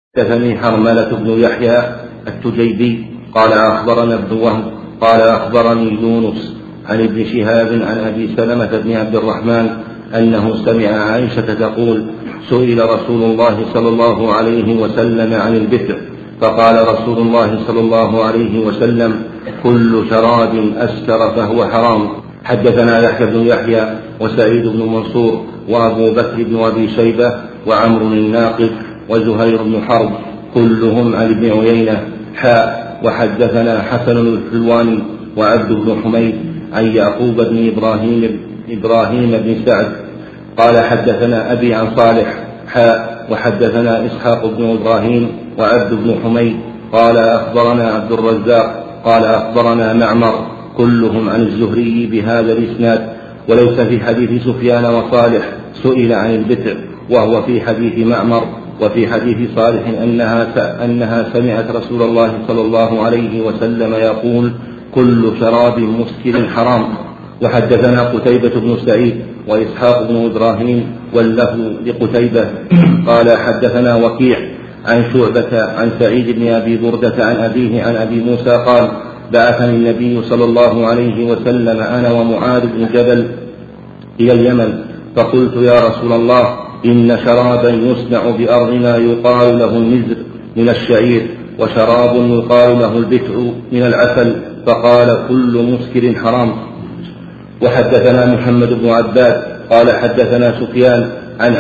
حدثني حرملة بن يحيى التجيبي قال أخبرنا ابن وهب قال أخبرني يونس عن ابن شهاب عن أبي سلمة بن عبد الرحمن أنه سمع عائشة تقول: سئل رسول الله صلى الله عليه وسلم عن البتر فقال رسول الله صلى الله عليه وسلم: كل شراب أسكر فهو حرام. حدثنا يحيى بن يحيى وسعيد بن منصور وأبو بكر بن أبي شيبة وعمرو الناقد وزهير بن حرب كلهم عن ابن عيينة وحدثنا حسن الحلواني وعبد بن حميد عن يعقوب بن إبراهيم بن سعد قال حدثنا أبي عن صالح وحدثنا إسحاق بن إبراهيم وعبد بن حميد قال أخبرنا عبد الرزاق قال أخبرنا معمر كلهم عن الزهري بهذا الإسناد. وليس في حديث سفيان وصالح سئل عن البتر، وهو في حديث معمر. وفي حديث صالح أنها سمعت رسول الله صلى الله عليه وسلم يقول: كل شراب مسكر حرام. وحدثنا قتيبة بن سعيد وإسحاق بن إبراهيم واللفظ لقتيبة قال حدثنا وكيع عن شعبة عن سعيد بن أبي بردة عن أبيه عن أبي موسى قال: بعثني النبي صلى الله عليه وسلم أنا ومعاذ بن جبل إلى اليمن، فقلت: يا رسول الله، إن شرابا يصنع بأرضنا يقال له المزر من الشعير، وشراب يقال له البتع من العسل، فقال: كل مسكر حرام. وحدثنا محمد بن عباد قال حدثنا سفيان عن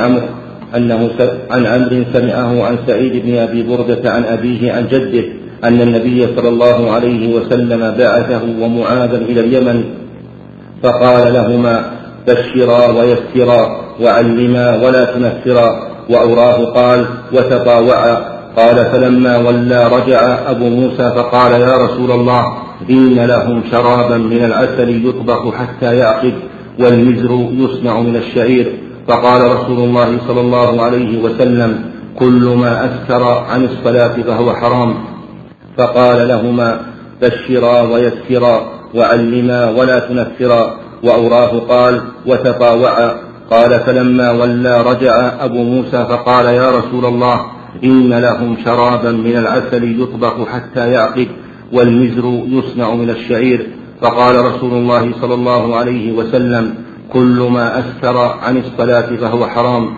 عمرو سمعه عن سعيد بن أبي بردة عن أبيه عن جده أن النبي صلى الله عليه وسلم بعثه ومعاذا إلى اليمن، فقال لهما: بشرا ويسرا وعلما ولا تنفرا. وأوراه قال: وتطاوعا. قال: فلما ولى رجع أبو موسى فقال: يا رسول الله، إن لهم شرابا من العسل يطبخ حتى يعقد، والمزر يصنع من الشعير. فقال رسول الله صلى الله عليه وسلم: كل ما أسكر عن الصلاة فهو حرام. فقال لهما: بشرا ويسرا وعلما ولا تنفرا. وأوراه قال: وتطاوعا. قال: فلما ولى رجع أبو موسى فقال: يا رسول الله، إن لهم شرابا من العسل يطبخ حتى يعقد، والمزر يصنع من الشعير. فقال رسول الله صلى الله عليه وسلم: كل ما أسكر عن الصلاة فهو حرام.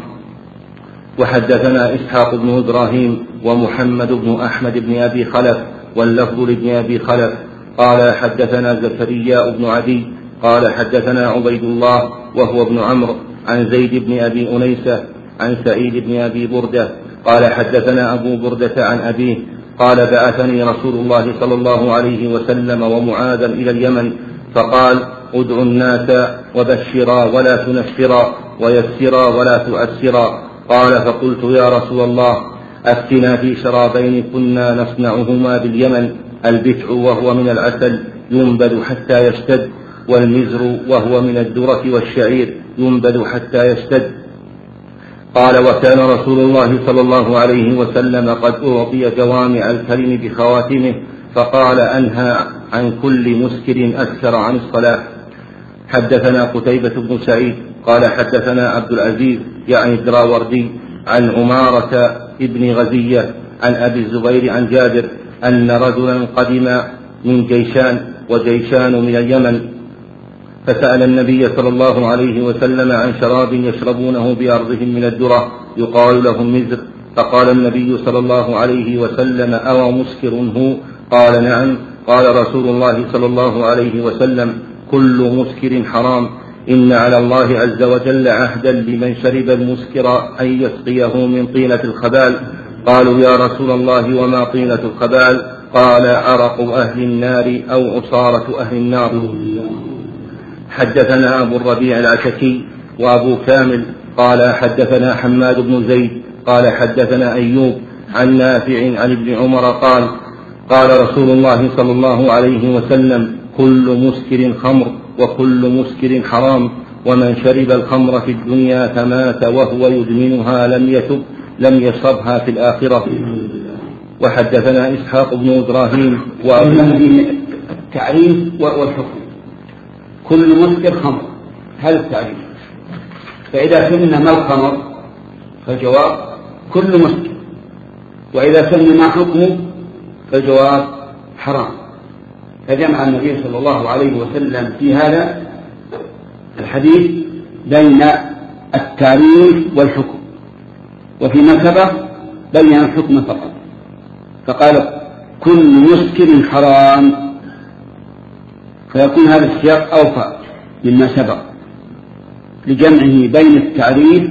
وحدثنا إسحاق بن إبراهيم ومحمد بن أحمد بن أبي خلف واللفظ لابن أبي خلف قال حدثنا زكريا بن عدي قال حدثنا عبيد الله وهو ابن عمرو عن زيد بن أبي أنيسة عن سعيد بن أبي بردة قال حدثنا أبو بردة عن أبيه قال: بعثني رسول الله صلى الله عليه وسلم ومعاذا إلى اليمن، فقال: ادعوا الناس وبشرا ولا تنفرا ويسرا ولا تعسرا. قال: فقلت: يا رسول الله، أفتنا في شرابين كنا نصنعهما باليمن: البتع وهو من العسل ينبذ حتى يشتد، والمزر وهو من الذرة والشعير ينبذ حتى يشتد. قال: وكان رسول الله صلى الله عليه وسلم قد أعطي جوامع الكلم بخواتمه، فقال: أنهى عن كل مسكر أسكر عن الصلاة. حدثنا قتيبة بن سعيد قال حدثنا عبد العزيز يعني الدراوردي عن عمارة ابن غزية عن أبي الزبير عن جابر أن رجلا قدم من جيشان وجيشان من اليمن، فسأل النبي صلى الله عليه وسلم عن شراب يشربونه بأرضهم من الذرة يقال له المزر، فقال النبي صلى الله عليه وسلم: أو مسكر هو؟ قال: نعم. قال رسول الله صلى الله عليه وسلم: كل مسكر حرام، إن على الله عز وجل عهدا لمن شرب المسكر أن يسقيه من طينة الخبال. قالوا: يا رسول الله، وما طينة الخبال؟ قال: عرق أهل النار أو عصارة أهل النار. حدثنا أبو الربيع العتكي وأبو كامل قال حدثنا حماد بن زيد قال حدثنا أيوب عن نافع عن ابن عمر قال: قال رسول الله صلى الله عليه وسلم: كل مسكر خمر، وكل مسكر حرام، ومن شرب الخمر في الدنيا فمات وهو يدمنها لم يشربها في الآخرة. وحدثنا إسحاق بن إبراهيم التعريف والحكم. كل مسكر خمر، هذا التعريف. فإذا قلنا ما الخمر فالجواب: كل مسكر، وإذا سمي ما حكمه فالجواب حرام. فجمع النبي صلى الله عليه وسلم في هذا الحديث بين التعريف والحكم، وفيما سبق بين الحكم فقط، فقال كل مسكر حرام، فيكون هذا السياق أوفى مما سبق لجمعه بين التعريف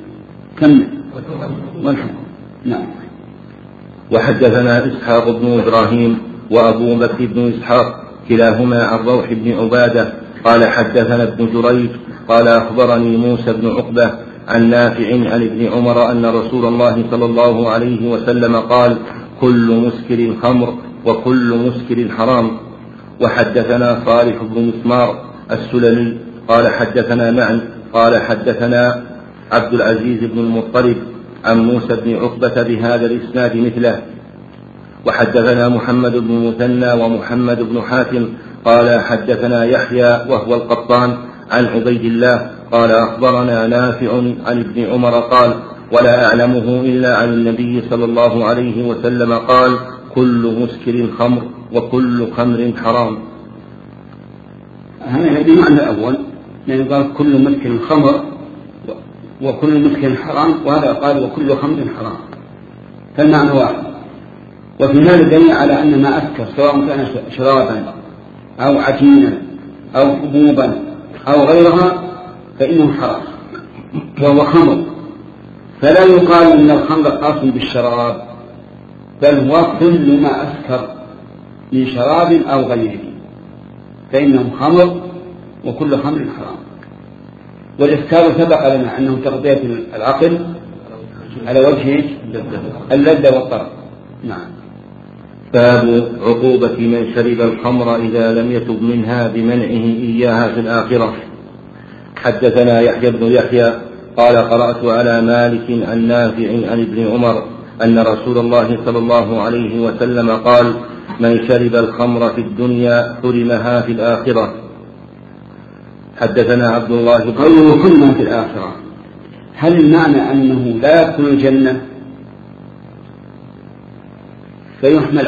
والحكم. نعم. وحدثنا إسحاق بن إبراهيم وأبو بكر بن إسحاق كلاهما عن روح بن عبادة قال حدثنا ابن جريج قال أخبرني موسى بن عقبة عن نافع عن ابن عمر أن رسول الله صلى الله عليه وسلم قال كل مسكر خمر وكل مسكر حرام. وحدثنا صالح بن مسمار السلمي قال حدثنا معن قال حدثنا عبد العزيز بن المطلب عن موسى بن عقبة بهذا الإسناد مثله. وحدثنا محمد بن مثنى ومحمد بن حاتم قال حدثنا يحيى وهو القطان عن عبيد الله قال أخبرنا نافع عن ابن عمر قال ولا أعلمه إلا عن النبي صلى الله عليه وسلم قال كل مسكر خمر وكل خمر حرام. هذا بمعنى الأول، لأنه قال كل مسكر خمر وكل مسكر حرام، وهذا قال وكل خمر حرام، فالمعنى واحد. وفي هذا دليل على أن ما أسكر سواء كان شرابا أو عجينا أو حبوبا أو غيرها فإنه حرام وهو خمر، فلا يقال أن الخمر خاص بالشراب، بل هو كل ما أسكر من شراب أو غيره فإنه خمر وكل خمر حرام. والإسكار سبق لنا أنه تغذية العقل على وجه اللذة والطرب. نعم. باب عقوبة من شرب الخمر إذا لم يتب منها بمنعه إياها في الآخرة. حدثنا يحيى بن يحيى قال قرأت على مالك عن نافع عن ابن عمر أن رسول الله صلى الله عليه وسلم قال من شرب الخمر في الدنيا حرمها في الآخرة. حدثنا عبد الله قوله حرمها في الآخرة، هل المعنى أنه لا يدخل الجنة فيحمل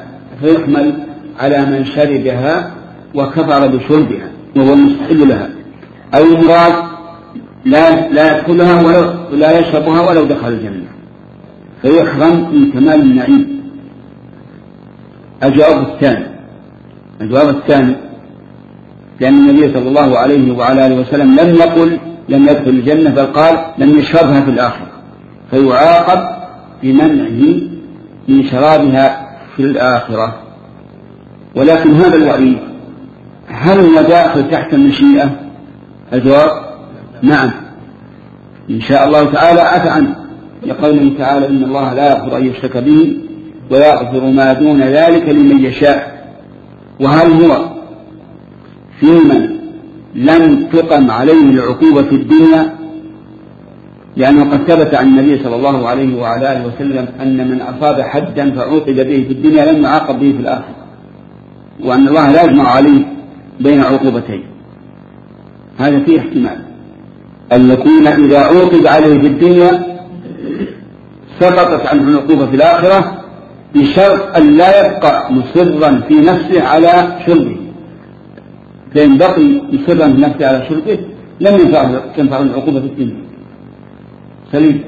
على من شربها وكفر بشربها وهو مستحل لها، أو المراد لا يدخلها ولا يشربها ولو دخل الجنة فيحرم من كمال النعيم؟ الجواب الثاني، لأن النبي صلى الله عليه وعلى آله وسلم لم يقل لم يدخل الجنة، بل قال لم يشربها في الآخرة، فيعاقب بمنعه من شرابها في الآخرة. ولكن هذا الوعيد هل هو داخل تحت المشيئة؟ الجواب نعم، إن شاء الله تعالى عفى عنه، لقوله تعالى إن الله لا يغفر أن يشرك به ويغفر ما دون ذلك لمن يشاء. وهل هو في من لم تقم عليه العقوبة في الدنيا؟ لأنه قد ثبت عن النبي صلى الله عليه وعلى آله وسلم أن من أصاب حدا فعوقب به في الدنيا لم يعاقب به في الآخرة، وأن الله لا يجمع عليه بين عقوبتين. هذا فيه احتمال أن يكون إذا عوقب عليه في الدنيا سقطت عنه العقوبة في الآخرة بشرط أن لا يبقى مصرا في نفسه على شربه، فإن بقي مصرا في نفسه على شربه لم تنفعه العقوبة في الدنيا. سليم.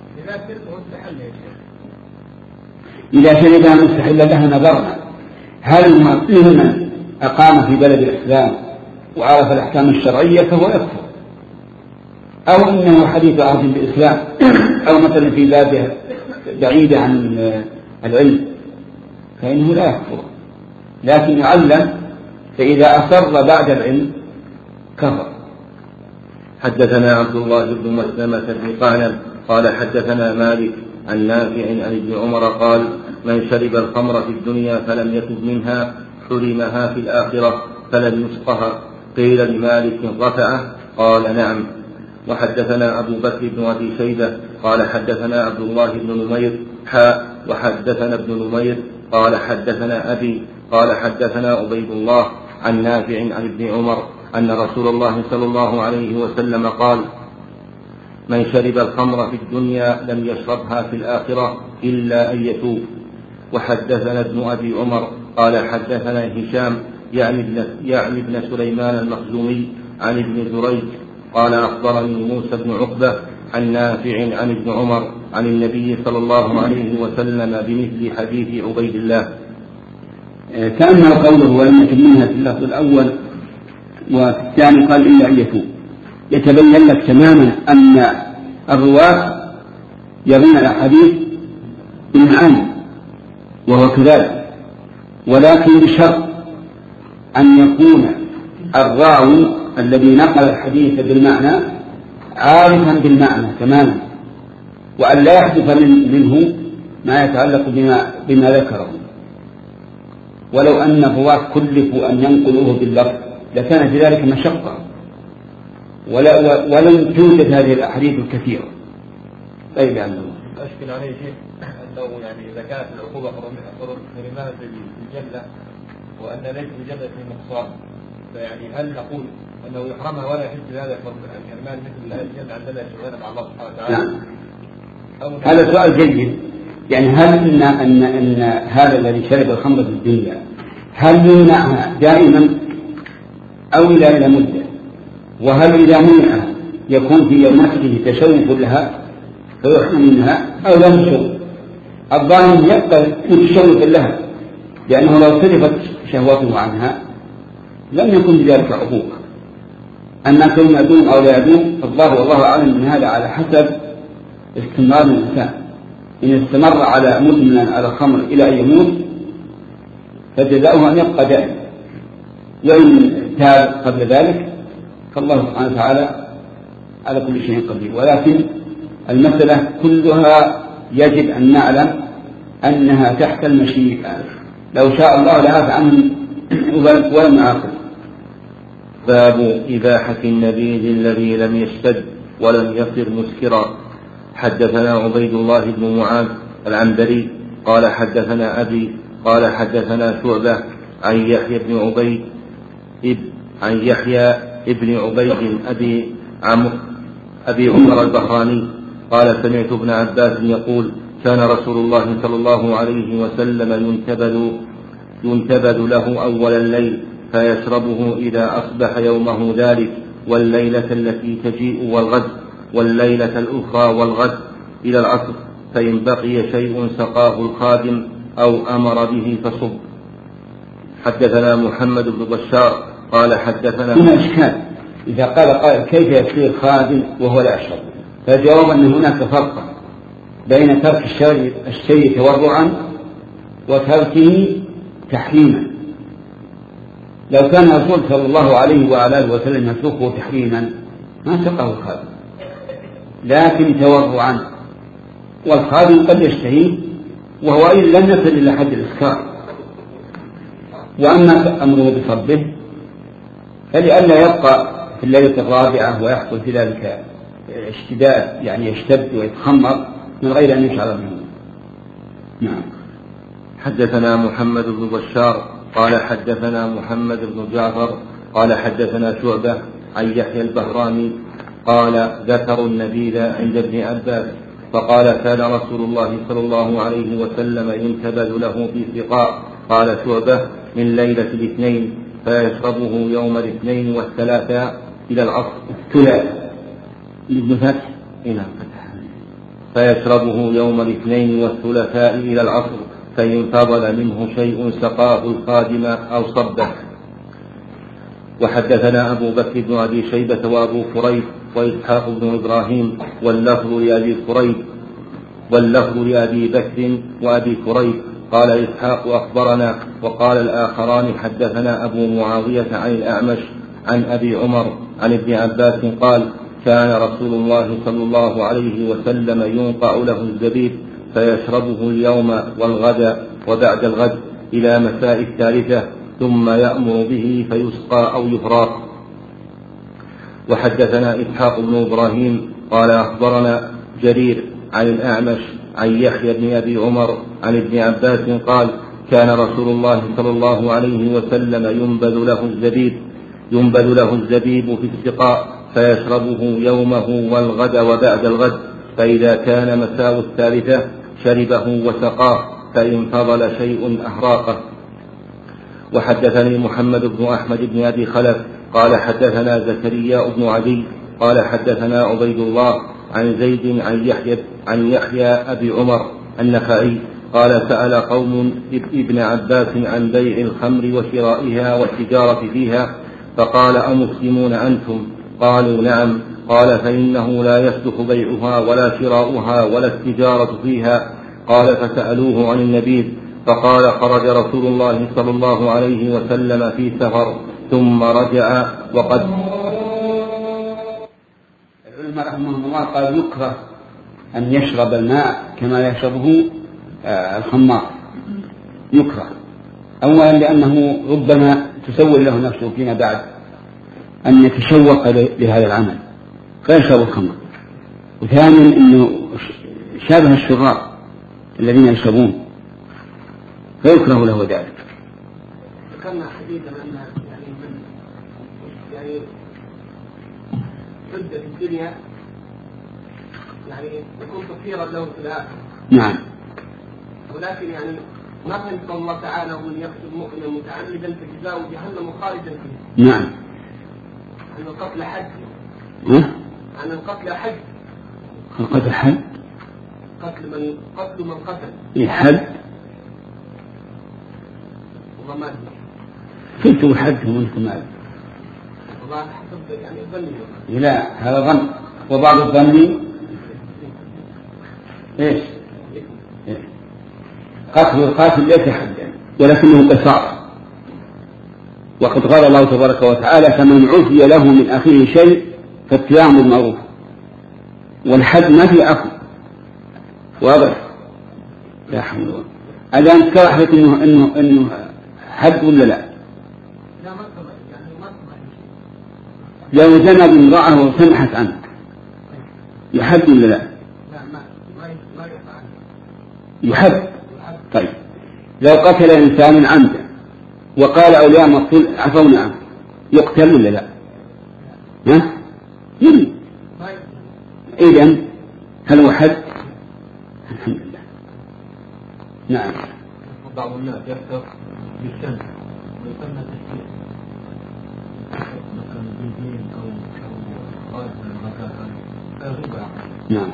إذا شربها مستحلا لها نظرنا، هل ممن أقام في بلد الإسلام وعرف الأحكام الشرعية فهو يكفر، أو إنه حديث عهد بالإسلام، أو مثلا في بلاد بعيدة عن العلم فإنه لا يكفر، لكن يعلم، فإذا أصر بعد العلم كفر. حدثنا عبد الله بن مسلمة بن قعنب قال حدثنا مالك عن نافع عن ابن عمر قال من شرب الخمر في الدنيا فلم يتب منها حرمها في الآخرة فلم يسقها. قيل لمالك رفعه؟ قال نعم. وحدثنا أبو بكر بن أبي شيبة قال حدثنا عبد الله بن نمير وحدثنا ابن نمير قال حدثنا أبي قال حدثنا عبيد الله عن نافع عن ابن عمر أن رسول الله صلى الله عليه وسلم قال من شرب الخمر في الدنيا لم يشربها في الآخرة إلا أن يتوب. وحدثنا ابن أبي عمر قال حدثنا هشام يعني ابن سليمان المخزومي عن ابن جريج قال أخبرني موسى بن عقبة عن نافع عن ابن عمر عن النبي صلى الله عليه وسلم بمثل حديث عبيد الله. كأنه قوله ولم يكن منها في اللفظ الأول والثاني قال إلا أن يتوب، يتبين لك تماما أن الرواة يرون الأحاديث بالمعاني وهو كذلك، ولكن بشرط أن يكون الراوي الذي نقل الحديث بالمعنى عارفا بالمعنى تماما، وأن لا يحدث منه ما يتعلق بما ذكره. ولو أن الرواة كلفوا أن ينقلوه باللفظ لكان في ذلك مشقة، ولم توجد هذه الأحاديث الكثيرة. أي لأنه أشكل عليه شيء أنه يعني إذا كانت العقوبة حرمانة في الجنة وأن ليس في الجنة في نقصان، فيعني هل نقول أنه يحرمها ولا يحس بهذا الحرمان مثل الجنة عندنا شغلنا مع الله سبحانه وتعالى؟ نعم. هذا سؤال جيد. يعني هل أن هذا الذي شرب الخمر في الدنيا هل يمنعها دائما أو إلى مدة؟ وهل إذا منعها يكون في نفسه تشوف لها فيحرم منها أو لا يشوف؟ الظاهر يقبل متشوف لها، لأنه لو صرفت شهوته عنها لم يكن بذلك عقوبة. أما كون يدوم أو لا يدوم فالظاهر والله أعلم من هذا على حسب استمرار الإنسان. إن استمر على مدمنا على الخمر إلى أن يموت فجزاؤه أن يبقى دائما، وإن تاب قبل ذلك فالله سبحانه وتعالى على كل شيء قدير. ولكن المسألة كلها يجب أن نعلم أنها تحت المشيئة، لو شاء الله لعفى عنهم ولم يعاقب. باب إباحة النبيذ الذي لم يشتد ولم يصر مسكرا. حدثنا عبيد الله بن معاذ العنبري قال حدثنا أبي قال حدثنا شعبة عن يحيى بن عبيد أبي عمر البحراني قال سمعت ابن عباس يقول كان رسول الله صلى الله عليه وسلم ينتبذ له أول الليل فيشربه إذا أصبح يومه ذلك والليلة التي تجيء والغد والليلة الأخرى والغد إلى العصر، فإن بقي شيء سقاه الخادم أو أمر به فصب. حدثنا محمد بن بشار قال حدثنا هنا إشكال إذا قال قائل كيف يصير خادم وهو لا يشرب؟ فالجواب أن هناك فرقا بين ترك الشيء تورعا وتركه تحريما. لو كان الرسول صلى الله عليه وعلى آله وسلم يتركه تحريما ما سقاه الخادم، لكن تورعا، والخادم قد يشتهيه وهو إن لم يصل إلى حد الإسكار. وأما أمره بصبه فلئلا يبقى في الليلة الرابعة ويحصل في ذلك اشتداد، يعني يشتد ويتخمر من غير أن يشعر به. نعم. حدثنا محمد بن بشار قال حدثنا محمد بن جعفر قال حدثنا شعبة عن يحيى البهراني قال ذكروا النبيذ عند ابن عباس فقال كان رسول الله صلى الله عليه وسلم ينتبذ له في سقاء. قال شعبة من ليلة الاثنين فيشربه يوم الاثنين والثلاثاء إلى العصر. فيشربه يوم الاثنين والثلاثاء إلى العصر، فإن فضل منه شيء سقاه الخادم أو صبه. وحدثنا أبو بكر بن أبي شيبة وأبو كريب وإسحاق بن إبراهيم واللفظ لأبي بكر وأبي كريب قال إسحاق أخبرنا، وقال الآخران حدثنا أبو معاوية عن الأعمش عن أبي عمر عن ابن عباس قال كان رسول الله صلى الله عليه وسلم ينقع له الزبيب فيشربه اليوم والغد وبعد الغد إلى مساء الثالثة ثم يأمر به فيسقى أو يفراق. وحدثنا إسحاق بن إبراهيم قال أخبرنا جرير عن الأعمش عن يحيى بن أبي عمر عن ابن عباس قال كان رسول الله صلى الله عليه وسلم ينبذ له الزبيب في السقاء فيشربه يومه والغد وبعد الغد، فإذا كان مساء الثالثة شربه وسقاه، فإن فضل شيء أهراقه. وحدثني محمد بن أحمد بن أبي خلف قال حدثنا زكريا بن عدي قال حدثنا عبيد الله عن زيد عن يحيى أبي عمر النخعي قال سأل قوم ابن عباس عن بيع الخمر وشرائها والتجارة فيها، فقال أمسلمون أنتم؟ قالوا نعم. قال فإنه لا يصلح بيعها ولا شراؤها ولا التجارة فيها. قال فسألوه عن النبيذ، فقال خرج رسول الله صلى الله عليه وسلم في سفر ثم رجع وقد. العلماء رحمهم الله قال يكره أن يشرب الماء كما يشربه الخمار، يكره أولا لأنه ربما تسول له نفسه فيما بعد أن يتشوق لهذا العمل فيشرب الخمر، وثانيا أنه شابه الشراب الذين يشربون فيكره له ذلك. ذكرنا حديثا أن يعني حدة في الدنيا يعني يكون تطهيرا له في الآخرة. نعم. ولكن يعني ما فهمت الله تعالى من يقتل مؤمنا متعمدا فجزاؤه جهنم خالدا فيه. نعم. عن القتل حد. عن القتل حد. القتل حد. قتل من قتل. إيه حد؟ والله ما أدري. كنت حد وأنت ما أدري. والله حسب يعني ظني. لا هذا ظن، وبعض الظن إيش؟ قتل القاتل ليس حدا ولكنه قصاص، وقد قال الله تبارك وتعالى فمن عفي له من أخيه شيء فاتباع بالمعروف، والحد ما في عفو واضح. لا حول ولا قوة. الآن كرهت إنه حد ولا لا؟ لا ما يعني لو زنى بامرأة وسمحت عنه يحد ولا لا؟ لا ما يحد. طيب لو قتل إنسان عمدا وقال أولياء المقتول عفونا عنه يقتل ولا لا؟ ها؟ يلي. إذن هل هو حد؟ الحمد لله. نعم. بعض الناس يحتفظ بالشمس ويسمى تشكيل مثلا بالدين أو غاية من المكان غيبة. نعم.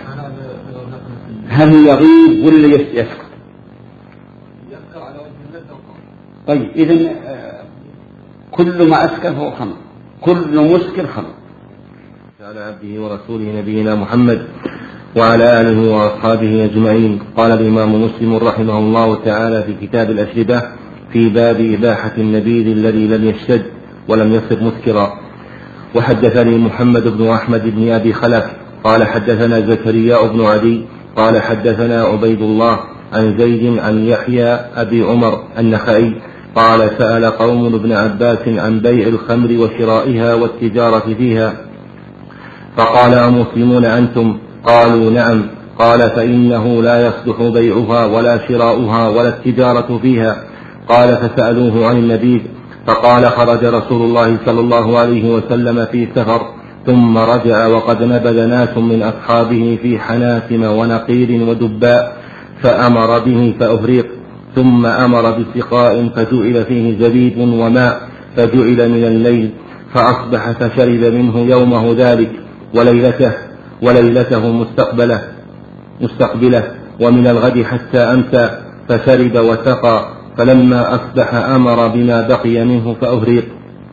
هل يغيب ولا يسكت؟ يذكر على وجه النزل. طيب إذن كل ما أسكر فهو خمر، كل مسكر خمر. على عبده ورسوله نبينا محمد وعلى آله وأصحابه أجمعين. قال الإمام مسلم رحمه الله تعالى في كتاب الأشربة في باب إباحة النبيذ الذي لم يشتد ولم يصر مسكرا. وحدثني محمد بن أحمد بن أبي خلف قال حدثنا زكريا بن عدي قال حدثنا عبيد الله عن زيد عن يحيى أبي عمر النخعي قال سأل قوم ابن عباس عن بيع الخمر وشرائها والتجارة فيها، فقال أمسلمون أنتم؟ قالوا نعم. قال فإنه لا يصلح بيعها ولا شراؤها ولا التجارة فيها. قال فسألوه عن النبيذ، فقال خرج رسول الله صلى الله عليه وسلم في سفر ثم رجع وقد نبذ ناس من أصحابه في حناسم ونقير ودباء فأمر به فأهريق، ثم أمر بسقاء فجعل فيه زبيب وماء فجعل من الليل، فأصبح فشرب منه يومه ذلك وليلته مستقبلة ومن الغد حتى أمسى فشرب وسقى، فلما أصبح أمر بما بقي منه فأهريق.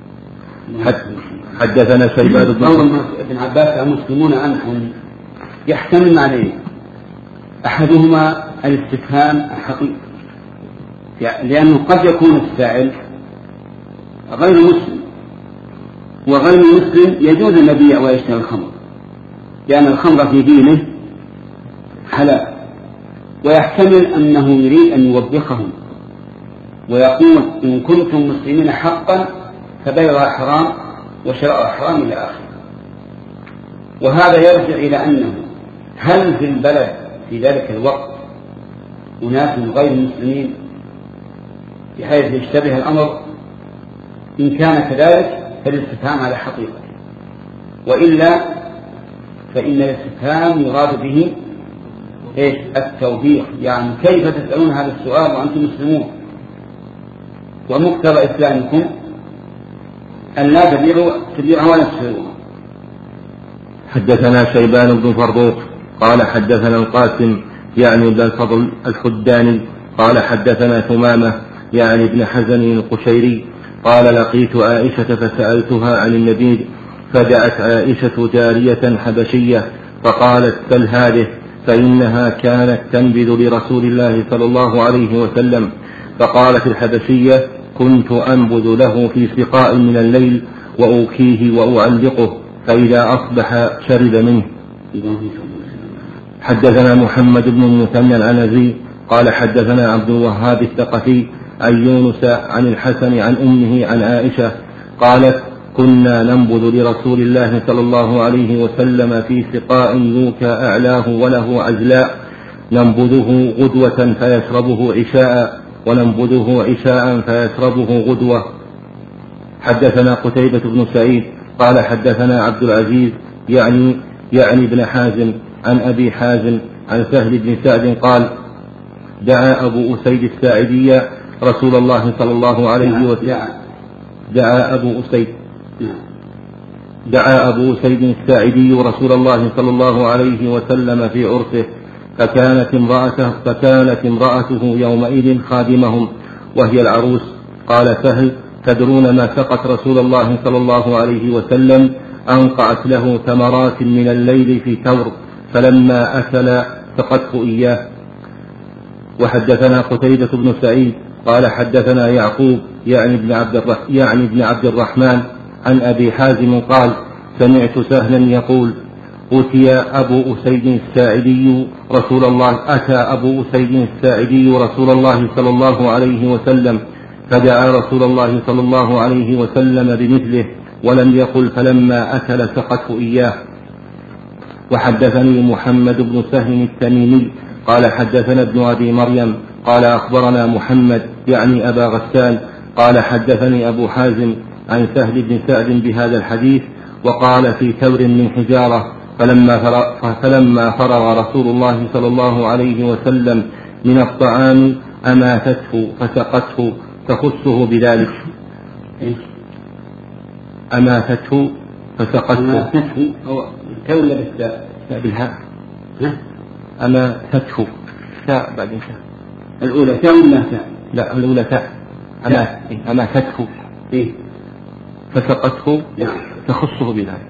حدثنا شيبان بن عباس المسلمون أنهم يحتمل عليه أحدهما الاستفهام الحقيقي، لأنه قد يكون السائل غير مسلم، وغير مسلم يجوز أن يبيع ويشتري الخمر لأن الخمر في دينه حلال، ويحتمل أنه يريد أن يوبخهم ويقول إن كنتم مسلمين حقا فبيعها حرام وشراء حرام إلى آخره. وهذا يرجع إلى أنه هل في البلد في ذلك الوقت أناس غير مسلمين بحيث يشتبه الأمر؟ إن كان كذلك فالاستفهام على حقيقة، وإلا فإن الاستفهام يراد به التوبيخ، يعني كيف تسألون هذا السؤال وأنتم مسلمون؟ ومقتضى إسلامكم أن لا تبيعوا ولا تشتروا. حدثنا شيبان بن فروخ قال حدثنا القاسم يعني بن الفضل الحداني قال حدثنا ثمامة يعني ابن حزن القشيري قال لقيت عائشة فسألتها عن النبي فجاءت عائشة جارية حبشية فقالت سل هذه فإنها كانت تنبذ لرسول الله صلى الله عليه وسلم. فقالت الحبشية كنت أنبذ له في سقاء من الليل وأوكيه وأعلقه فإذا أصبح شرب منه. حدثنا محمد بن المثنى العنزي قال حدثنا عبد الوهاب الثقفي عن يونس عن الحسن عن أمه عن عائشة قالت كنا ننبذ لرسول الله صلى الله عليه وسلم في سقاء يوكى أعلاه وله عزلاء ننبذه غدوة فيشربه عشاء وننبذه عشاء فيشربه غدوة. حدثنا قتيبة بن سعيد قال حدثنا عبد العزيز يعني ابن حازم عن أبي حازم عن سهل بن سعد قال دعا أبو أسيد الساعدي رسول الله صلى الله عليه وسلم دعا أبو أسيد الساعدي رسول الله صلى الله عليه وسلم في عرسه فكانت امرأته يومئذ خادمهم وهي العروس. قال سهل تدرون ما سقت رسول الله صلى الله عليه وسلم؟ أنقعت له تمرات من الليل في تور فلما أكل سقته إياه. وحدثنا قتيبة بن سعيد قال حدثنا يعقوب يعني ابن عبد الرحمن عن أبي حازم قال سمعت سهلا يقول أتى أبو أسيد الساعدي رسول الله صلى الله عليه وسلم فدعا رسول الله صلى الله عليه وسلم بمثله ولم يقل فلما أكل سقته إياه. وحدثني محمد بن سهل التميمي قال حدثنا ابن أبي مريم قال أخبرنا محمد يعني أبا غسان قال حدثني أبو حازم عن سهل بن سعد بهذا الحديث وقال في تور من حجارة فلما فرغ رسول الله صلى الله عليه وسلم من الطعام أماتته فسقته تخصه بذلك. أماتته فسقته تور بالتاء بالهاء أماتته تاء بعدين تاء الأولى تاء ولا تاء؟ لا الأولى تاء أماتته فسقته تخصه بذلك.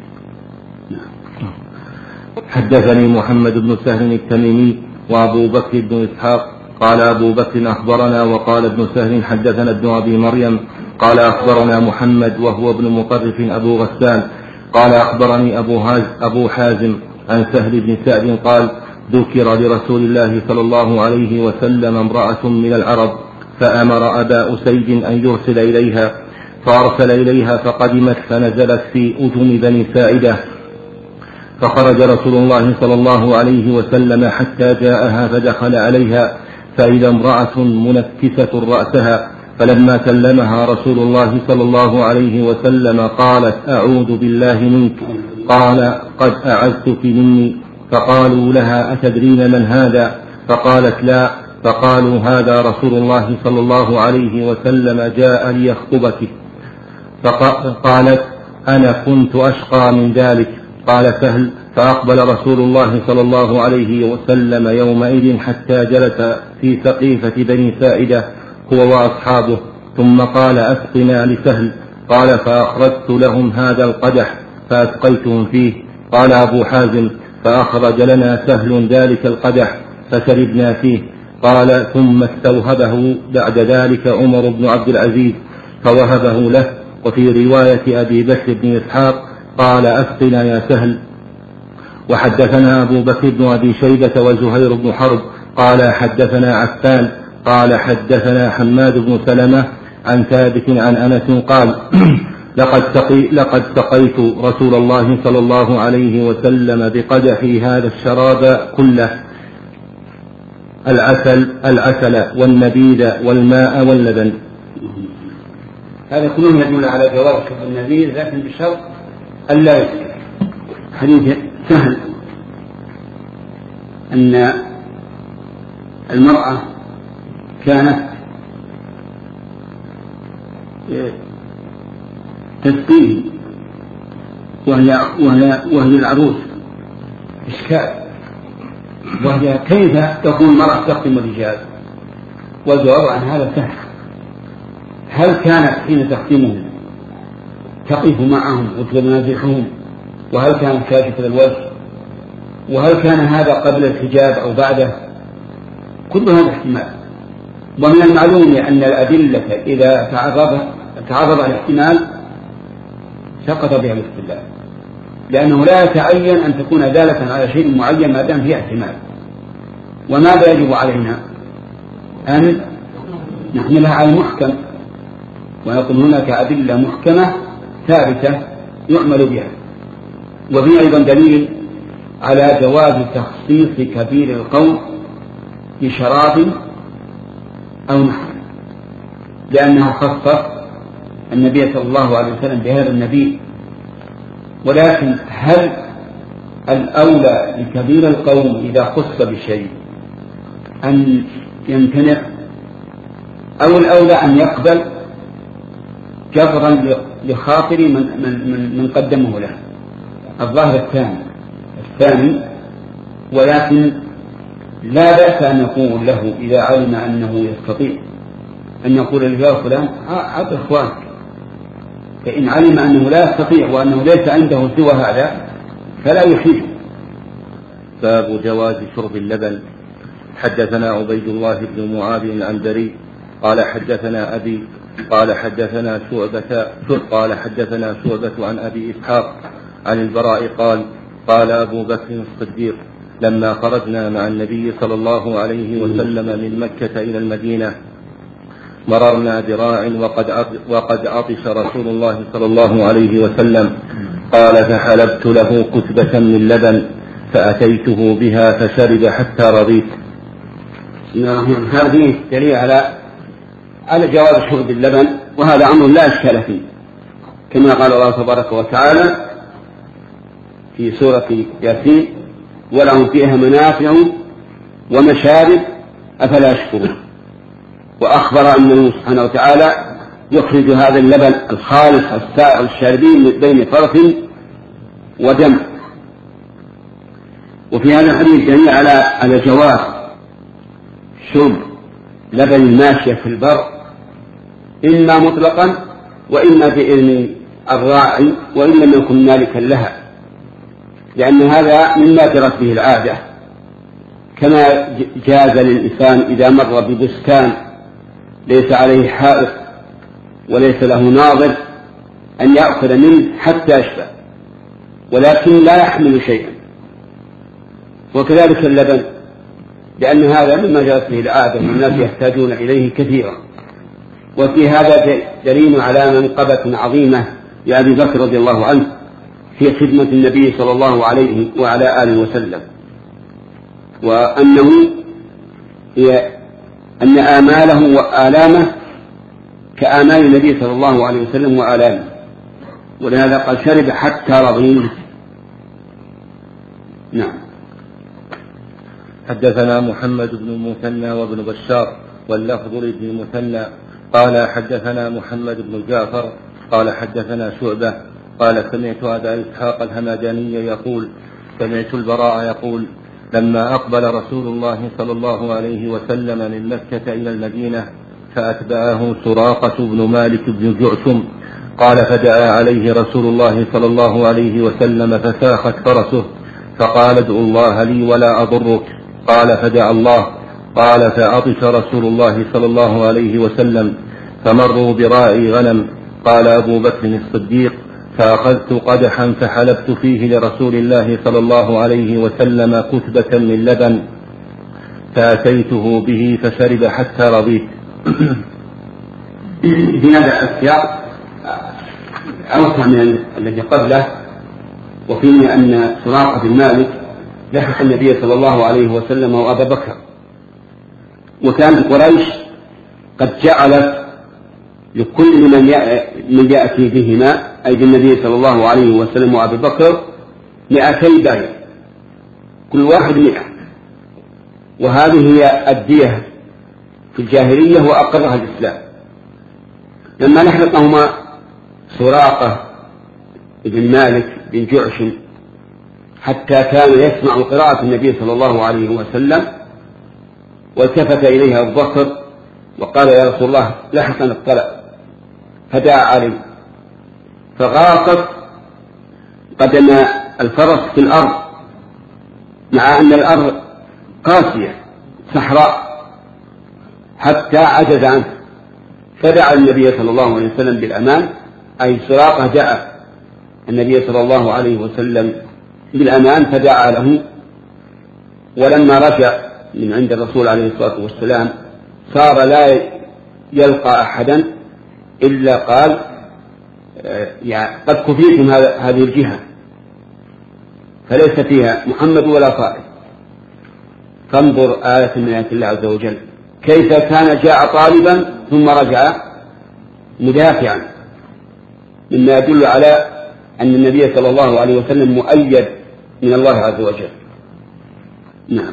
حدثني محمد بن سهل التميمي وأبو بكر بن إسحاق قال أبو بكر أخبرنا وقال ابن سهل حدثنا ابن أبي مريم قال أخبرنا محمد وهو ابن مطرف أبو غسان قال أخبرني أبو حازم عن سهل بن سعد قال ذكر لرسول الله صلى الله عليه وسلم امرأة من العرب فأمر أبا أسيد أن يرسل إليها فأرسل إليها فقدمت فنزلت في أجم بني ساعدة فخرج رسول الله صلى الله عليه وسلم حتى جاءها فدخل عليها فإذا امرأة منكسة رأسها فلما كلمها رسول الله صلى الله عليه وسلم قالت أعوذ بالله منك قال قد أعزتك مني فقالوا لها أتدرين من هذا فقالت لا فقالوا هذا رسول الله صلى الله عليه وسلم جاء ليخطبك فقالت أنا كنت أشقى من ذلك. قال سهل فأقبل رسول الله صلى الله عليه وسلم يومئذ حتى جلس في سقيفة بني ساعدة هو وأصحابه ثم قال أسقنا لسهل قال فأخرجت لهم هذا القدح فأسقيتهم فيه. قال أبو حازم فأخرج لنا سهل ذلك القدح فشربنا فيه. قال ثم استوهبه بعد ذلك عمر بن عبد العزيز فوهبه له. وفي رواية أبي بكر بن إسحاق قال أسقنا يا سهل. وحدثنا أبو بكر بن أبي شيبة وزهير بن حرب قال حدثنا عفان قال حدثنا حماد بن سلمة عن ثابت عن أنس قال لقد سقيت رسول الله صلى الله عليه وسلم بقدحي هذا الشراب كله العسل والنبيذ والماء واللبن. هذا كله يدل على جواز شرب النبيذ لكن بشرط ألا يسكر. حديث سهل أن المرأة كانت تسقيه وهي العروس، إشكال، وهي كيف تكون المرأة تخدم الرجال؟ والجواب عن هذا سهل. هل كانت حين تخدمهم تقف معهم وتنازحهم؟ وهل كانت كاشفة الوجه؟ وهل كان هذا قبل الحجاب أو بعده؟ كل هذا احتمال. ومن المعلوم أن الأدلة إذا تعرض الاحتمال سقط بها الاستدلال، لأنه لا يتعين أن تكون دالة على شيء معين ما دام فيه احتمال. وماذا يجب علينا؟ أن نحملها على المحكم، ونقول هناك أدلة محكمة ثابتة يعمل بها. وفي أيضا دليل على جواز تخصيص كبير القوم بشراب أو نحو، لأنه خصص النبي صلى الله عليه وسلم بهذا النبي. ولكن هل الأولى لكبير القوم إذا خص بشيء أن يمتنع، أو الأولى أن يقبل جبرا لخاطر من قدمه له؟ الظاهر الثاني. ولكن لا بأس أن يقول له إذا علم أنه يستطيع أن يقول له فلان عد إخوانك، فإن علم أنه لا يستطيع وأنه ليس عنده سوى هذا فلا يحيل. باب جواز شرب اللبن. حدثنا عبيد الله بن معاذ العنبري قال حدثنا أبي قال حدثنا شعبة عن أبي إسحاق عن البراء قال أبو بكر الصديق لما خرجنا مع النبي صلى الله عليه وسلم من مكة إلى المدينة مررنا براع وقد عطش رسول الله صلى الله عليه وسلم، قال فحلبت له كتبة من لبن فأتيته بها فشرب حتى رضيت. هذه دليل على جواز شرب اللبن، وهذا أمر لا إشكال فيه، كما قال الله تبارك وتعالى في سورة ياسين ولهم فيها منافع ومشارب أفلا يشكرون. وأخبر أنه سبحانه وتعالى يخرج هذا اللبن الخالص السائغ الشاربين بين فرث ودم. وفي هذا الحديث دليل على جواز شرب لبن الماشية في البر، إما مطلقا وإما بإذن الراعي وإن لم يكن مالكا لها، لأن هذا مما جرت به العادة. كما جاز للإنسان إذا مر ببستان ليس عليه حائط وليس له ناظر أن يأخذ منه حتى يشبع، ولكن لا يحمل شيئا. وكذلك اللبن، لأن هذا مما جرت به العادة والناس يحتاجون إليه كثيرا. وفي هذا دليل على منقبة عظيمة لأبي بكر رضي الله عنه في خدمة النبي صلى الله عليه وعلى آله وسلم، وأنه أن آماله وآلامه كآمال النبي صلى الله عليه وسلم وآلامه، ولهذا قال شرب حتى رضي. نعم. حدثنا محمد بن المثنى وابن بشار واللفظ لابن المثنى قال حدثنا محمد بن جعفر قال حدثنا شعبة قال سمعت أبا إسحاق الهمداني يقول سمعت البراء يقول لما أقبل رسول الله صلى الله عليه وسلم من مكة إلى المدينة فأتبعه سراقة بن مالك بن جعشم قال فدعا عليه رسول الله صلى الله عليه وسلم فساخت فرسه فقال ادعو الله لي ولا أضرك، قال فدعا الله، قال فعطش رسول الله صلى الله عليه وسلم فمروا براعي غنم، قال أبو بكر الصديق فأخذت قدحا فحلبت فيه لرسول الله صلى الله عليه وسلم كتبة من لبن فأتيته به فشرب حتى رضيت. في هذا السياق أوسع من الذي قبله، وفيه أن سراقة بن مالك لحق النبي صلى الله عليه وسلم وأبا بكر، وكانت قريش قد جعلت لكل من يأتي بهما أي بالنبي صلى الله عليه وسلم وأبي بكر 200 بعير، كل واحد 100. وهذه هي الدية في الجاهلية وأقرها الإسلام. لما لحقهما سراقة بن مالك بن جعشم حتى كان يسمع قراءة النبي صلى الله عليه وسلم، والتفت إليها أبو بكر وقال: يا رسول الله لحقنا الطلع، فدعا علي فغاصت قدم الفرس في الأرض، مع أن الأرض قاسية صحراء، حتى عجز عنه، فدعا النبي صلى الله عليه وسلم بالأمان، أي سراقة جاء النبي صلى الله عليه وسلم بالأمان فدعا له. ولما رجع من عند الرسول عليه الصلاة والسلام صار لا يلقى أحدا إلا قال: يعني قد كفيتم هذه الجهة، فليس فيها محمد ولا طائف. فانظر آية من آيات الله عز وجل كيف كان جاء طالبا ثم رجع مدافعا، مما يدل على أن النبي صلى الله عليه وسلم مؤيد من الله عز وجل. نعم.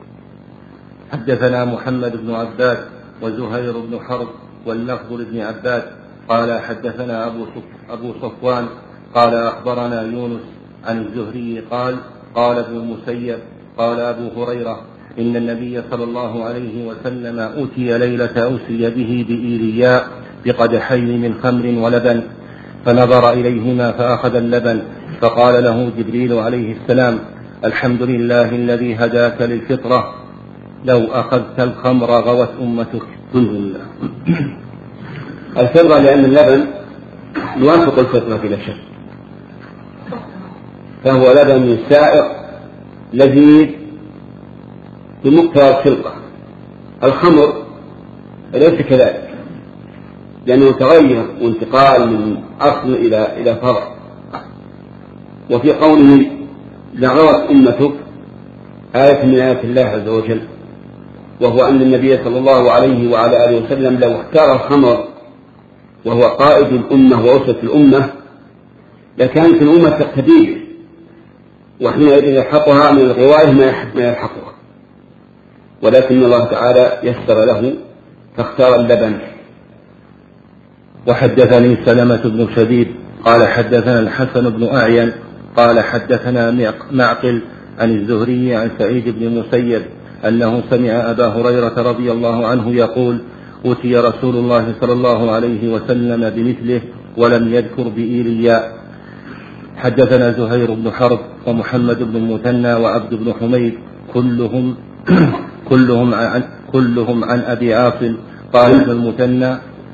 حدثنا محمد بن عباد وزهير بن حرب واللفظ لابن عباد قال حدثنا أبو صفوان قال أخبرنا يونس عن الزهري قال قال ابن المسيب قال أبو هريرة: إن النبي صلى الله عليه وسلم أتي ليلة أسري به بإيلياء بقدحين من خمر ولبن، فنظر إليهما فأخذ اللبن، فقال له جبريل عليه السلام: الحمد لله الذي هداك للفطرة، لو أخذت الخمر غوت أمتك. الفطرة لأن اللبن يوافق الفطرة بلا شك، فهو لبن سائغ لذيذ بمقتضى الخلقة. الخمر ليس كذلك، لأنه تغير وانتقال من أصل إلى فرع. وفي قوله لغوت أمتك آية من آيات الله عز وجل، وهو أن النبي صلى الله عليه وعلى آله وسلم لو اختار الخمر وهو قائد الأمة وأسرة الأمة لكانت الأمة تقتدي به، وحينئذ يلحقها من الغواية ما يلحقها، ولكن الله تعالى يسر له فاختار اللبن. وحدثني سلمة بن شبيب قال حدثنا الحسن بن أعين قال حدثنا معقل عن الزهري عن سعيد بن المسيب أنه سمع أبا هريرة رضي الله عنه يقول: أتي رسول الله صلى الله عليه وسلم بمثله ولم يذكر بإيلياء. حدثنا زهير بن حرب ومحمد بن المثنى وعبد بن حميد كلهم عن أبي عاصم قال ابن المثنى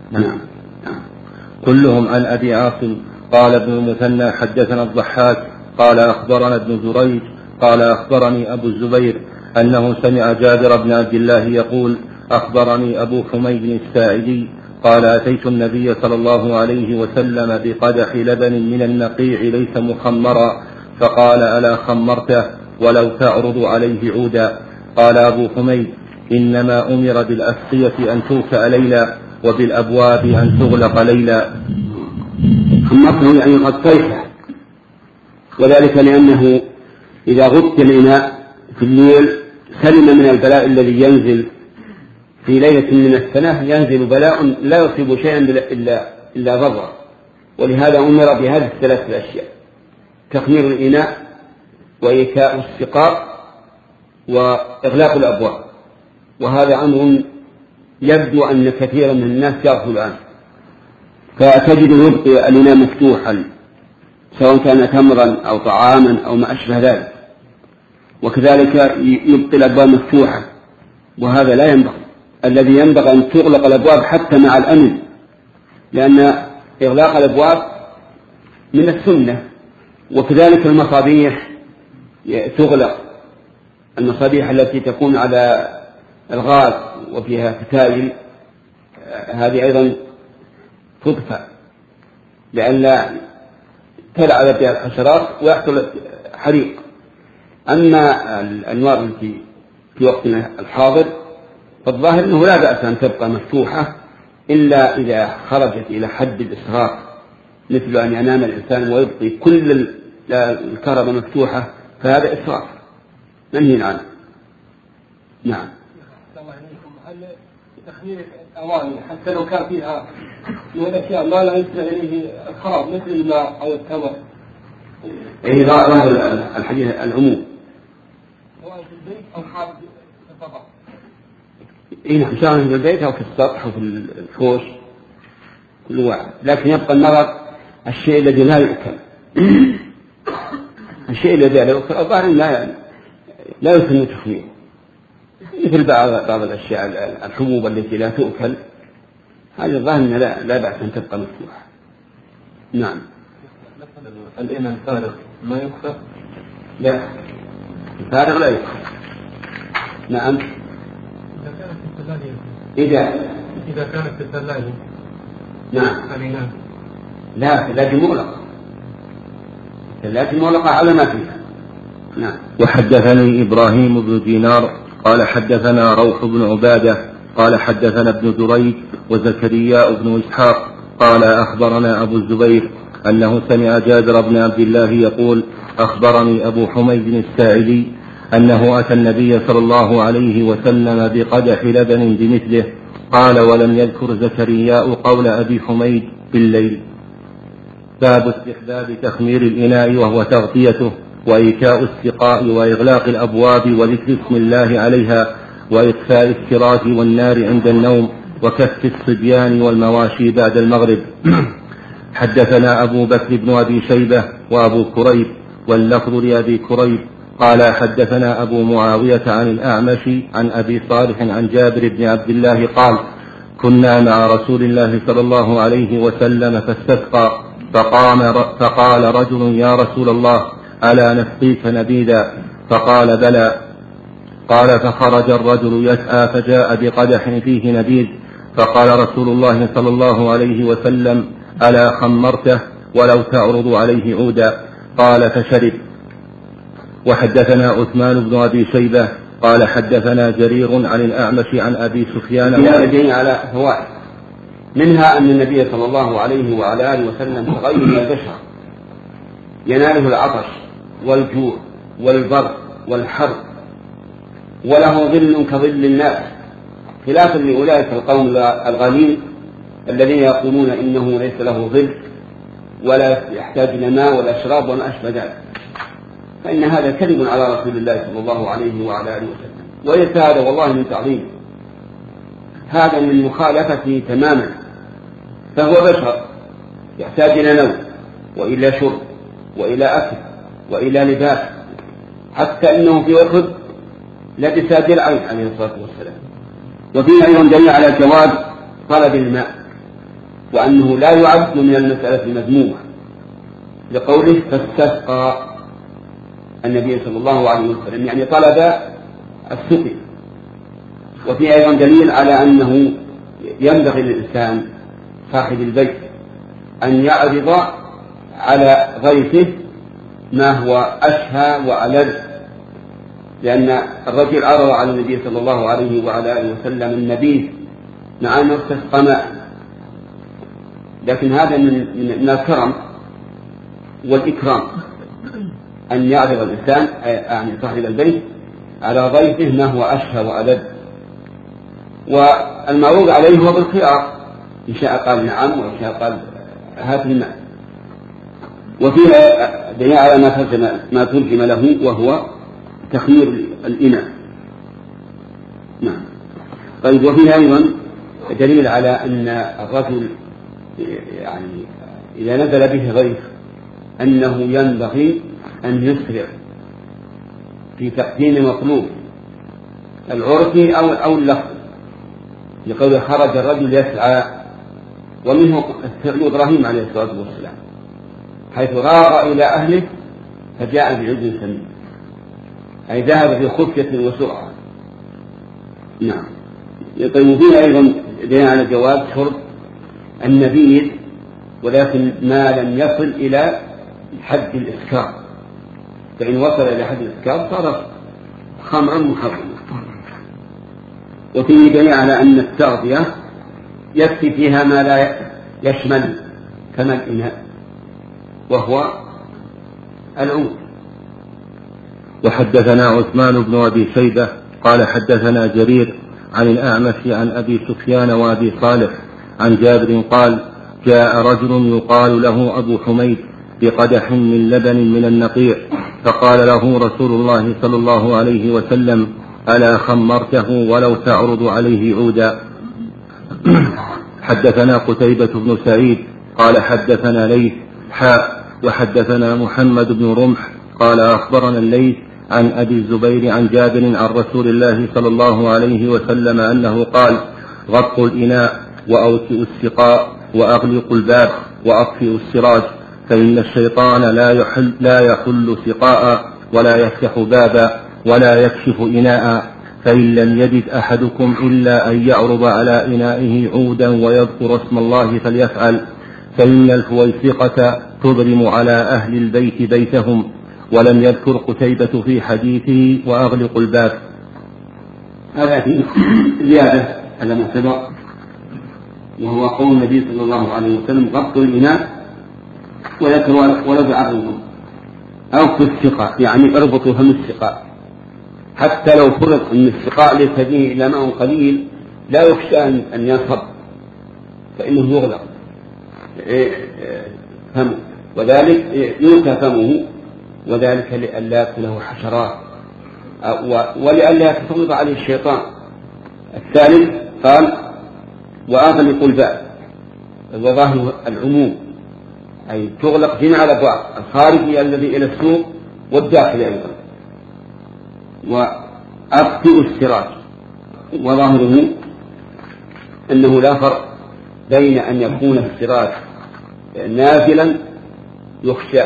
كلهم عن أبي عاصم قال ابن المثنى حدثنا الضحاك قال أخبرنا ابن جريج قال أخبرني أبو الزبير أنه سمع جابر بن عبد الله يقول: أخبرني أبو حميد الساعدي قال: أتيت النبي صلى الله عليه وسلم بقدح لبن من النقيع ليس مخمرا، فقال: ألا خمرته ولو تعرض عليه عودا؟ قال أبو حميد: إنما أمر بالأسقية أن توكأ ليلا وبالأبواب أن تغلق ليلا. خمرته يعني غطيته، وذلك لأنه إذا غطي الإناء في الليل سلم من البلاء الذي ينزل في ليلة من السنة. ينزل بلاء لا يصيب شيئا إلا ضرا، ولهذا أمر بهذه الثلاث الأشياء: تخمير الإناء وإيكاء السقاء وإغلاق الأبواب. وهذا أمر يبدو أن كثيرا من الناس يغفل عنه، فتجد يبقي الإناء مفتوحا سواء كان تمرا أو طعاما أو ما أشبه ذلك، وكذلك يبقي الأبواب مفتوحة، وهذا لا ينبغي. الذي ينبغي أن تغلق الأبواب حتى مع الأمن، لأن إغلاق الأبواب من السنة. وكذلك المصابيح تغلق، المصابيح التي تكون على الغاز وفيها فتائل هذه أيضا تدفع لئلا تلعب بها الحشرات ويحصل حريق. أما الأنوار التي في وقتنا الحاضر فالظاهر أنه لا بأس أن تبقى مفتوحة إلا إذا خرجت إلى حد الإسراف، مثل أن ينام الإنسان ويبقي كل الكهرباء مفتوحة فهذا إسراف منهي عنه. نعم. هل تخمير الأواني حتى لو كان فيها من الأشياء ما لا ينتهي إليه الخراب مثل الماء أو التمر؟ إيه ظاهر الحديث العموم. سواء في البيت أو حال في السطح. إيه نعم، سواء في البيت أو في السطح أو في الحوش كل واحد، لكن يبقى النظر الشيء الذي لا يؤكل. الشيء الذي لا يؤكل الظاهر لا يمكن تخميره، مثل بعض الأشياء الحبوب التي لا تؤكل، هذا الظاهر لا بأس أن تبقى مفتوحة. نعم. الإناء الفارغ ما يكفى؟ لا، الفارغ لا يكفى. نعم. إذا كانت في الثلاجة. إذا كانت في الثلاجة. نعم. الإناء. لا، الثلاجة مغلقة. الثلاجة مغلقة على ما فيها. نعم. وحدثني إبراهيم بن دينار قال حدثنا روح بن عبادة قال حدثنا ابن جريج وزكريا بن إسحاق قال أخبرنا أبو الزبير أنه سمع جابر بن عبد الله يقول أخبرني أبو حميد الساعدي أنه أتى النبي صلى الله عليه وسلم بقدح لبن بمثله. قال ولم يذكر زكرياء قول أبي حميد بالليل. باب استحباب تخمير الإناء وهو تغطيته وإيكاء السقاء وإغلاق الأبواب وذكر اسم الله عليها وإطفاء السراج والنار عند النوم وكف الصبيان والمواشي بعد المغرب. حدثنا أبو بكر بن أبي شيبة وأبو كريب واللفظ لأبي كريب قال حدثنا أبو معاوية عن الأعمش عن أبي صالح عن جابر بن عبد الله قال كنا مع رسول الله صلى الله عليه وسلم فاستسقى فقال رجل يا رسول الله ألا نسقيك نبيذا؟ فقال بلى. قال فخرج الرجل يسعى فجاء بقدح فيه نبيذ فقال رسول الله صلى الله عليه وسلم ألا خمرته ولو تعرض عليه عودا؟ قال فشرب. وحدثنا عثمان بن أبي شيبة قال حدثنا جرير عن الأعمش عن أبي سفيان على فوائد منها أن النبي صلى الله عليه وعلى آله وسلم تغير من البشر يناله العطش والجوع والبرد والحر وله ظل كظل الناس، خلافا لأولئك القوم الغليل الذين يقولون إنه ليس له ظل ولا يحتاج إلى ماء ولا شراب وما أشبه ذلك، فإن هذا كذب على رسول الله صلى الله عليه وعلى آله وسلم، وليس هذا والله من تعظيم، هذا من مخالفته تماما، فهو بشر يحتاج إلى نوم وإلى شرب وإلى أكل وإلى لباس، حتى إنه في أحد لبس درعين عليه الصلاة والسلام. وفيه أيضا دليل على جواز طلب الماء وأنه لا يعد من المسألة المذمومة لقوله فاستسقى النبي صلى الله عليه وسلم، يعني طلب السقي. وفيه أيضا دليل على أنه ينبغي للإنسان صاحب البيت أن يعرض على ضيفه ما هو أشهى وألذ، لأن الرجل عرض على النبي صلى الله عليه وعلى آله وسلم النبيذ مع أنه استسقى ماء، لكن هذا من الكرم والإكرام أن يعرض الإنسان يعني صاحب البيت على ضيفه ما هو أشهى وألذ، والمعروض عليه هو بالخيار، إن شاء قال نعم وإن شاء قال هات الماء. وفيها دليل على ما ترجم له وهو تخمير الإناء. نعم. طيب وفيها أيضا دليل على أن الرجل يعني إذا نزل به ضيف أنه ينبغي أن يسرع في تقديم مطلوب العرفي أو اللفظ، لقول خرج الرجل يسعى، ومنه فعل إبراهيم عليه الصلاة والسلام حيث غار إلى أهله فجاء بعجل سمين، أي ذهب في خفية وسرعة. نعم. طيب فيها أيضا دليل على جواز شرب النبيذ، ولكن ما لم يصل إلى حد الإسكار، فإن وصل إلى حد الإسكار صار خمرا محرما. وفيه دليل على أن التغذية يكفي فيها ما لا يشمل كما الإناء، وهو العود. وحدثنا عثمان بن أبي شيبة قال حدثنا جرير عن الأعمش عن أبي سفيان وأبي صالح عن جابر قال جاء رجل يقال له أبو حميد بقدح من لبن من النقيع فقال له رسول الله صلى الله عليه وسلم ألا خمرته ولو تعرض عليه عودا. حدثنا قتيبة بن سعيد قال حدثنا ليث وحدثنا محمد بن رمح قال أخبرنا الليث عن أبي الزبير عن جابر عن رسول الله صلى الله عليه وسلم أنه قال غطوا الإناء وأوسئوا السقاء وأغلقوا الباب وأطفئوا السراج فإن الشيطان لا يحل سقاء ولا يفتح بابا ولا يكشف إناء فإن لم يجد أحدكم إلا أن يعرض على إنائه عودا ويذكر اسم الله فليفعل فإن الفويسقة تضرم على أهل البيت بيتهم. ولم يذكر قتيبة في حديثه وأغلق الباب. هذا في زيادة على ما سبق، وهو قول النبي صلى الله عليه وسلم غطوا الإناء وذكر ولو بعرضهم أو في السقاء، يعني اربطوا فم السقاء حتى لو فرض أن السقاء ليس به إلا ماء قليل لا يخشى أن ينصب فإنه يغلق فمه، وذلك يؤتى فمه، وذلك لئلا يأكله حشرات ولئلا يتسلط عليه الشيطان. الثالث قال وأغلقوا الباب، وظاهر العموم أي تغلق جميع الأبواب الخارجية الذي إلى السوق والداخل أيضا، وأطفئوا السراج، وظاهره أنه لا فرق بين أن يكون السراج نازلا يخشى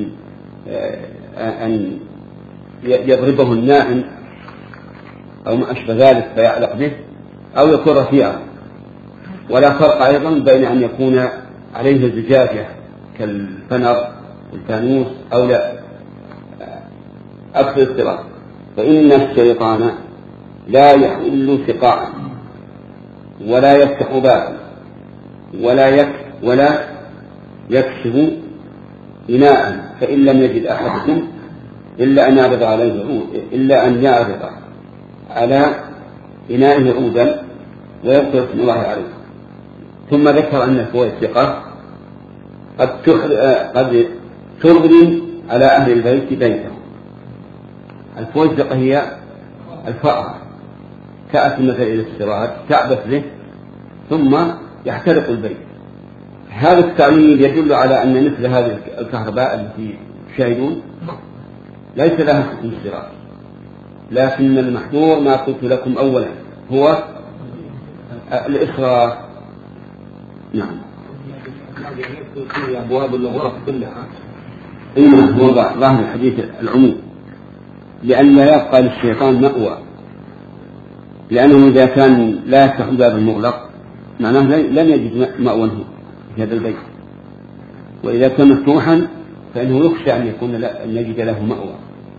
أن يضربه النائم أو ما أشبه ذلك فيعلق به، أو يكون رفيعا، ولا فرق أيضا بين أن يكون عليه زجاجة كالفنر والفانوس أو لا. أكثر السراج فإن الشيطان لا يحل سقاء ولا يفتح بابا ولا يكشف إناء فإن لم يجد أحدكم إلا أن يعرض على إنائه عودا ويذكر اسم الله عليه. ثم ذكر أن الفويسقة قد تغرم على أهل البيت بيتهم. الفويسقة هي الفأرة تأتي مثلا إلى السراج تعبث به ثم يحترق البيت. هذا التعليل يدل على أن مثل هذه الكهرباء التي تشاهدون ليس لها حكم السراج، لكن المحظور ما قلت لكم أولا هو الإسراف. نعم. أبواب الغرف كلها. إنما هو ظاهر الحديث العموم، لأن لا يبقى للشيطان مأوى، لأنه إذا كان لا يفتح الباب المغلق معناه لم يجد مأوى في هذا البيت، وإذا كان مفتوحا فإنه يخشى أن يجد له مأوى.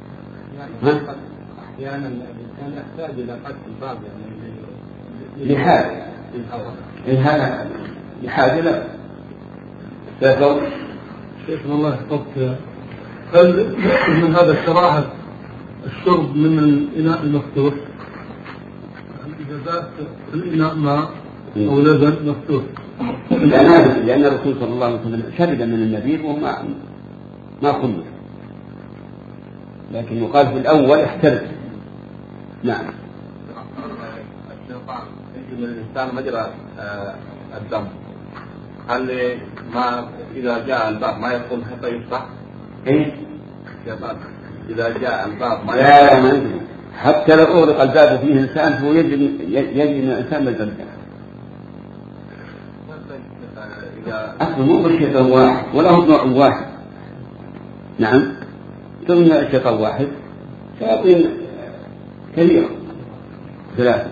أحيانا الإنسان يحتاج إلى فتح الباب هذا لحاجة لا. شيخ الله يحفظك، هل من هذا الكراهة الشرب من الإناء المفتوح إذا ذات الإناء ماء أو لبن مفتوح؟ لأن الرسول صلى الله عليه وسلم شرب من النبيذ وما خلص، لكن يقال في الأول احترز. نعم. الشيطان يجي من الإنسان مجرى الدم، هل ما إذا جاء الباب ما يدخل حتى يفتح؟ إيه؟ الشيطان إذا جاء الباب ما يدخل حتى لو أغلق الباب فيه إنسان هو يجري من الإنسان بالباب. أصلا مو بالشيطان واحد ولا هو نوع واحد. نعم. ثم الشيطان واحد شياطين كثيرة ثلاثة.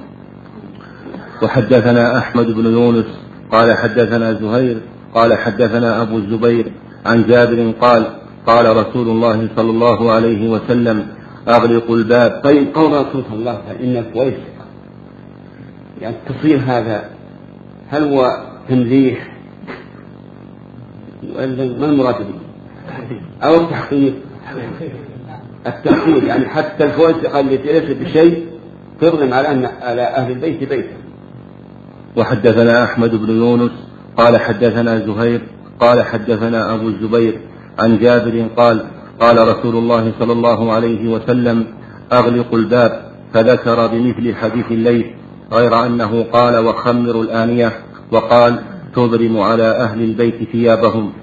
وحدثنا أحمد بن يونس قال حدثنا زهير قال حدثنا أبو الزبير عن جابر قال رسول الله صلى الله عليه وسلم أغلقوا الباب. طيب قول رسول الله إن الفويسقة يعني التصوير هذا هل هو تمزيح؟ ما المراد به؟ أو التحقيق. التحقيق يعني حتى الفوسقة التي ليست بشيء تظلم على أهل البيت بيته. وحدثنا أحمد بن يونس قال حدثنا زهير قال حدثنا أبو الزبير عن جابر قال قال رسول الله صلى الله عليه وسلم أغلقوا الباب، فذكر بمثل حديث الليث غير أنه قال وخمروا الآنية، وقال تبرم على أهل البيت ثيابهم،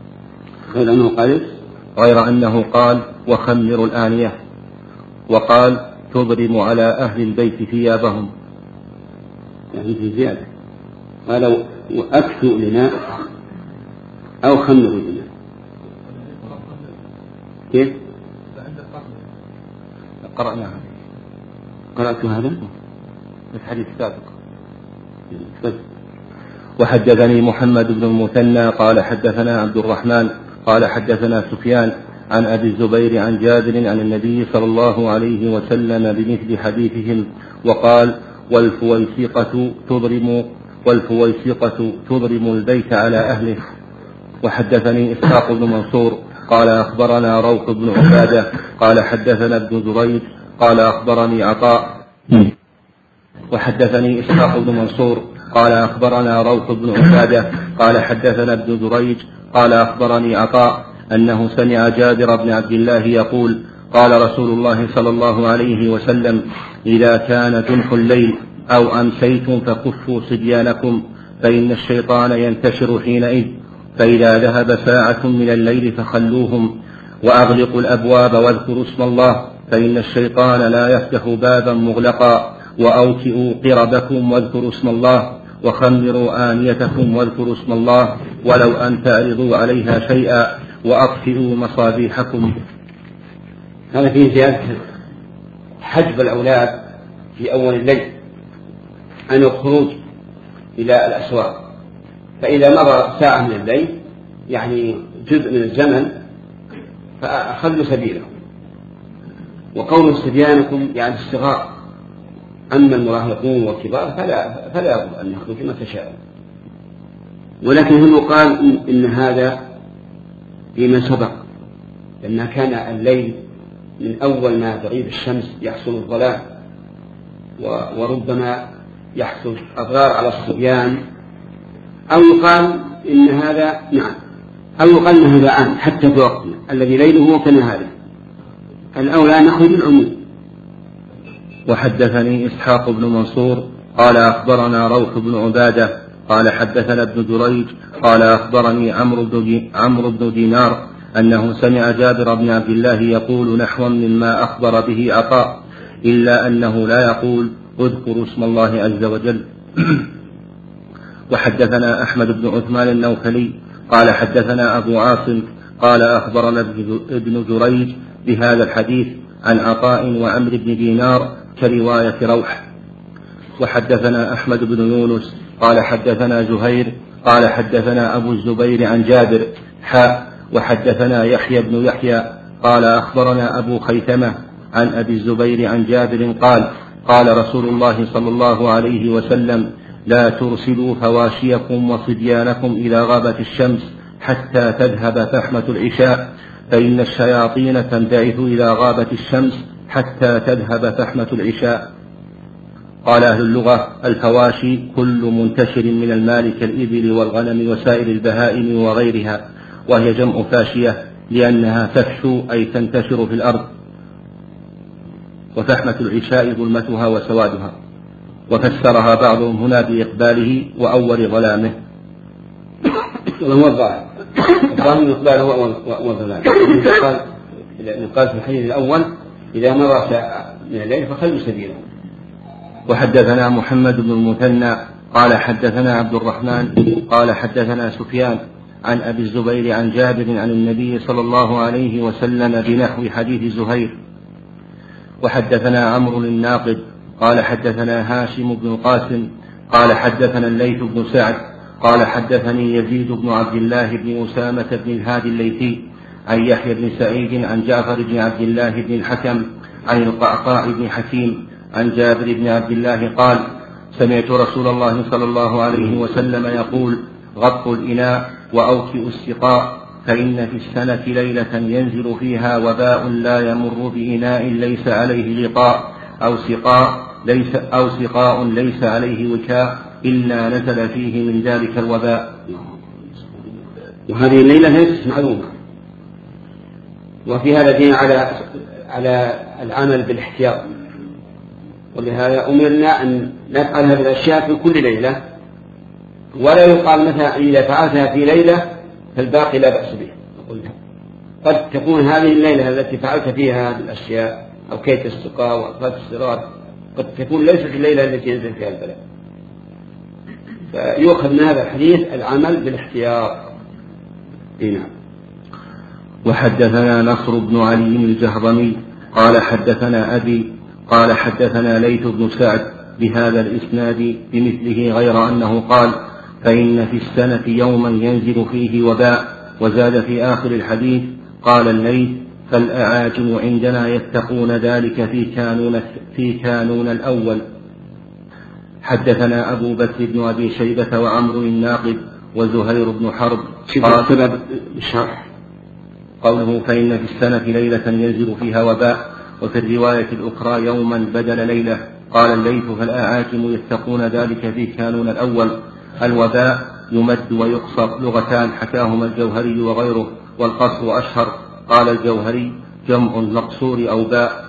غير أنه قال وخمروا الآنية، وقال تبرم على أهل البيت ثيابهم. يعني في زيادة قالوا وأكثوا لنا أو خمروا لنا. كيف؟ قرأناها. قرأت هذا في الحديث السابق. وحدثني محمد بن المثنى قال حدثنا عبد الرحمن قال حدثنا سفيان عن أبي الزبير عن جابر عن النبي صلى الله عليه وسلم بمثل حديثهم، وقال والفويسقة تبرم البيت على أهله. وحدثني إسحاق بن منصور قال أخبرنا روح بن عبادة قال حدثنا ابن جريج قال أخبرني عطاء. وحدثني إسحاق بن منصور قال أخبرنا روح بن عبادة قال حدثنا ابن جريج قال أخبرني عطاء أنه سمع جابر بن عبد الله يقول قال رسول الله صلى الله عليه وسلم إذا كان جنح الليل أو أمسيتم فكفوا صبيانكم فإن الشيطان ينتشر حينئذ، فإذا ذهب ساعة من الليل فخلوهم، وأغلقوا الأبواب واذكروا اسم الله فإن الشيطان لا يفتح بابا مغلقا، وأوكئوا قربكم واذكروا اسم الله، وخمروا آنيتكم واذكروا اسم الله ولو أن تعرضوا عليها شيئا، وأطفئوا مصابيحكم. هذا فيه زيادة حجب الأولاد في أول الليل عن الخروج إلى الأسواق، فإذا مر ساعة من الليل يعني جزء من الزمن فأخذوا سبيلهم. وقول صبيانكم يعني الصغار، أما المراهقون والكبار فلا يجب أن يخرجوا متى شاءوا. ولكن هم قال إن هذا فيما سبق، لأن كان الليل من أول ما تغيب الشمس يحصل الظلام، وربما يحصل أضرار على الصبيان، أو يقال إن هذا أو يقال إن هذا عام حتى في وقتنا الذي ليله كنهاره، الأولى نخرج العموم. وحدثني إسحاق بن منصور قال أخبرنا روح بن عبادة قال حدثنا ابن جريج قال أخبرني عمرو بن دينار أنه سمع جابر بن عبد الله يقول نحوا مما أخبر به عطاء، إلا أنه لا يقول اذكروا اسم الله عز وجل. وحدثنا أحمد بن عثمان النوفلي قال حدثنا أبو عاصم قال أخبرنا ابن جريج بهذا الحديث عن عطاء وعمرو بن دينار كرواية روح. وحدثنا أحمد بن يونس قال حدثنا زهير قال حدثنا أبو الزبير عن جابر وحدثنا يحيى بن يحيى قال أخبرنا أبو خيثمة عن أبي الزبير عن جابر قال قال رسول الله صلى الله عليه وسلم لا ترسلوا فواشيكم وصبيانكم إذا غابت الشمس حتى تذهب فحمة العشاء، فإن الشياطين تنبعث إذا غابت الشمس حتى تذهب فحمة العشاء. قال أهل اللغة الفواشي كل منتشر من المال كالإبل والغنم وسائر البهائم وغيرها، وهي جمع فاشية لأنها تفشو أي تنتشر في الأرض، وفحمة العشاء ظلمتها وسوادها. وفسرها بعضهم هنا بإقباله وأول ظلامه. وهو الظاهر الإقبال هو ظلامه. قال في الحديث الأول إذا مر ساعة من الليل فخلوا سبيله. وحدثنا محمد بن المثنى قال حدثنا عبد الرحمن قال حدثنا سفيان عن أبي الزبير عن جابر عن النبي صلى الله عليه وسلم بنحو حديث زهير. وحدثنا عمرو الناقد قال حدثنا هاشم بن القاسم قال حدثنا الليث بن سعد قال حدثني يزيد بن عبد الله بن أسامة بن الهادي الليثي عن يحيى بن سعيد عن جعفر بن عبد الله بن الحكم عن القعقاع بن حكيم عن جابر بن عبد الله قال سمعت رسول الله صلى الله عليه وسلم يقول غطوا الإناء وأوكئوا السقاء فإن في السنة ليلة ينزل فيها وباء لا يمر بإناء ليس عليه لقاء أو سقاء ليس عليه وكاء إلا نزل فيه من ذلك الوباء. وهذه الليلة ليست معلومة، وفي هذا دين على العمل بالاحتياط، ولهذا أمرنا أن نفعل هذه الأشياء في كل ليلة، ولا يقال مثلا إذا فعلتها في ليلة فالباقي لا بأس به. قد تكون هذه الليلة التي فعلت فيها هذه الأشياء أو كيت السقاء وأقفال الصراط قد تكون ليست الليلة التي ينزل فيها البلاء، فيؤخذ من هذا الحديث العمل بالاحتياط. نعم. وحدثنا نصر بن علي الجهضمي قال حدثنا أبي قال حدثنا ليث بن سعد بهذا الإسناد بمثله غير أنه قال فإن في السنة يوما ينزل فيه وباء، وزاد في آخر الحديث قال الليث فالأعاجم عندنا يتقون ذلك في كانون الأول. حدثنا أبو بكر بن أبي شيبة وعمرو الناقد وزهير بن حرب. قال سبب الشرح قوله فإن في السنة ليلة ينزل فيها وباء، وفي الرواية الأخرى يوما بدل ليلة. قال الليث فالأعاجم يتقون ذلك في كانون الأول. الوباء يمد ويقصر لغتان حكاهما الجوهري وغيره، والقصر أشهر. قال الجوهري جمع المقصور أوباء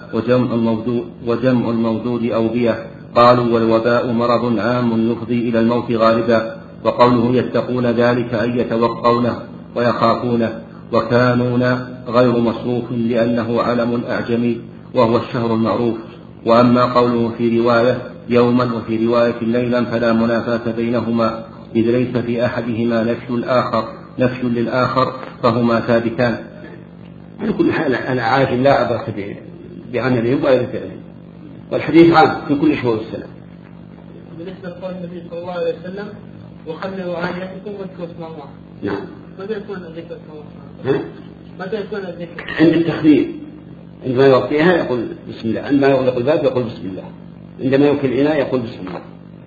وجمع المودود أوبية. قالوا والوباء مرض عام يفضي إلى الموت غالبا. وقوله يتقون ذلك أن يتوقونه ويخافونه. وكانون غير مصروف لأنه علم أعجمي وهو الشهر المعروف. وأما قوله في رواية يوما وفي رواية ليلا فلا منافاة بينهما، إذ ليس في أحدهما نفي للآخر فهما ثابتان. على كل حال الأعاجم لا عبرة بعملهم ولا بفعلهم، والحديث عام في كل شهور السنة. بالنسبة لقول النبي صلى الله عليه وسلم وخلوا عانيتكم واذكروا اسم الله. نعم. متى يكون الذكر اسم الله؟ متى يكون الذكر؟ عند التخدير، عندما يوقيها يقول بسم الله، عندما يغلق الباب يقول بسم الله، عندما يوكل الإناء يقول بسم الله.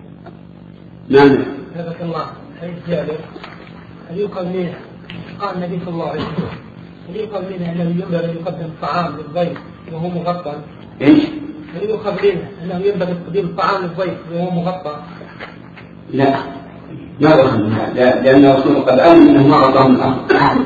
نعم. حفظك الله. حديث جابر هل يقال منه قال النبي صلى الله عليه وسلم هل يقال منه أنه ينبغي أن يقدم الطعام للضيف وهو مغطى؟ إيش؟ هل يقال منه أنه ينبغي تقديم الطعام للضيف وهو مغطى؟ لا، ما أخذ منها، لأن الرسول قد أمن أنه ما غطاه من الأرض.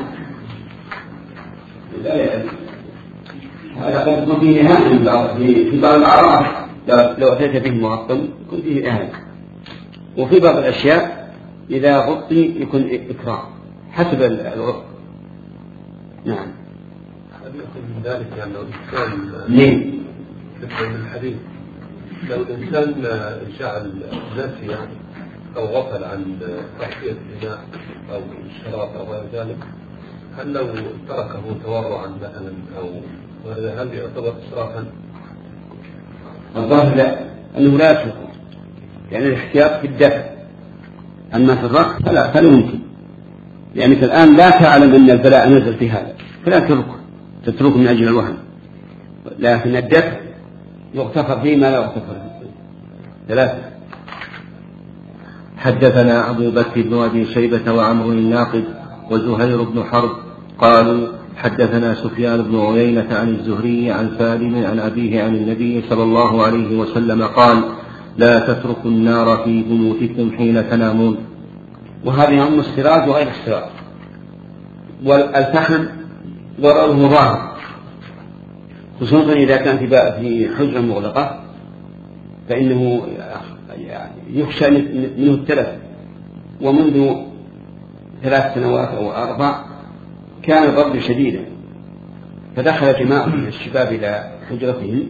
هذا قد يكون فيه إهانة في بعض الأعراف، لو أتيت به مغطى يكون فيه إهانة، وفي بعض الأشياء إذا غطي يكون إكرام حسب العرف. نعم. هل يأخذ من ذلك يعني لو الإنسان من الحديث لو الإنسان شعل نفسه يعني أو غفل عن تحقيق الإناء أو الشراب أو غير ذلك، هل لو تركه تورعا مثلا أو هل يعتبر إسرافا؟ الظاهر لا، أنه لا يتركه، يعني الاحتياط في الدفع، أما في الرق فلا يمكن، لأنك الآن لا تعلم أن البلاء نزل في هذا فلا تتركه من أجل الوهم، لكن الدفع يغتفر فيه ما لا يغتفر فيه. ثلاثة. حدثنا أبو بكر بن أبي شيبة وعمرو الناقد وزهير بن حرب قالوا حدثنا سفيان بن عيينة عن الزهري عن سالم عن أبيه عن النبي صلى الله عليه وسلم قال لا تتركوا النار في بيوتكم حين تنامون. وهذا يعم السراج وغير السراج، والفحم ضرره ظاهر، خصوصا إذا كان في حجرة مغلقة فإنه يخشى منه التلف. ومنذ 3 سنوات أو 4 كان البرد شديدا، فدخل جماعة من الشباب إلى حجرتهم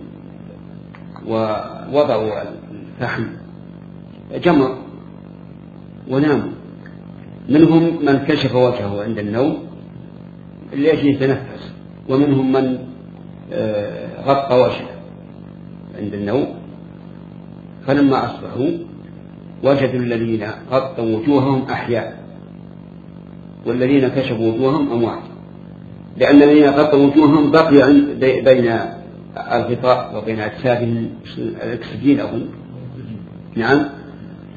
ووضعوا الفحم جمر وناموا. منهم من كشف وجهه عند النوم لأجل يتنفس، ومنهم من غطى وجهه عند النوم. فلما أصبحوا وجدوا الذين غطوا وجوههم أحياء والذين كشفوا وجوههم أموات، لأن الذين غطوا وجوههم بقي بين الغطاء وبين أجسادهم الأكسجين أظن، نعم،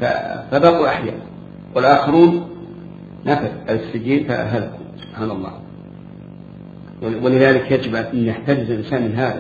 فبقوا أحياء، والآخرون نفذ الأكسجين فهلكوا. سبحان الله. ولذلك يجب أن يحترز الإنسان من هذا،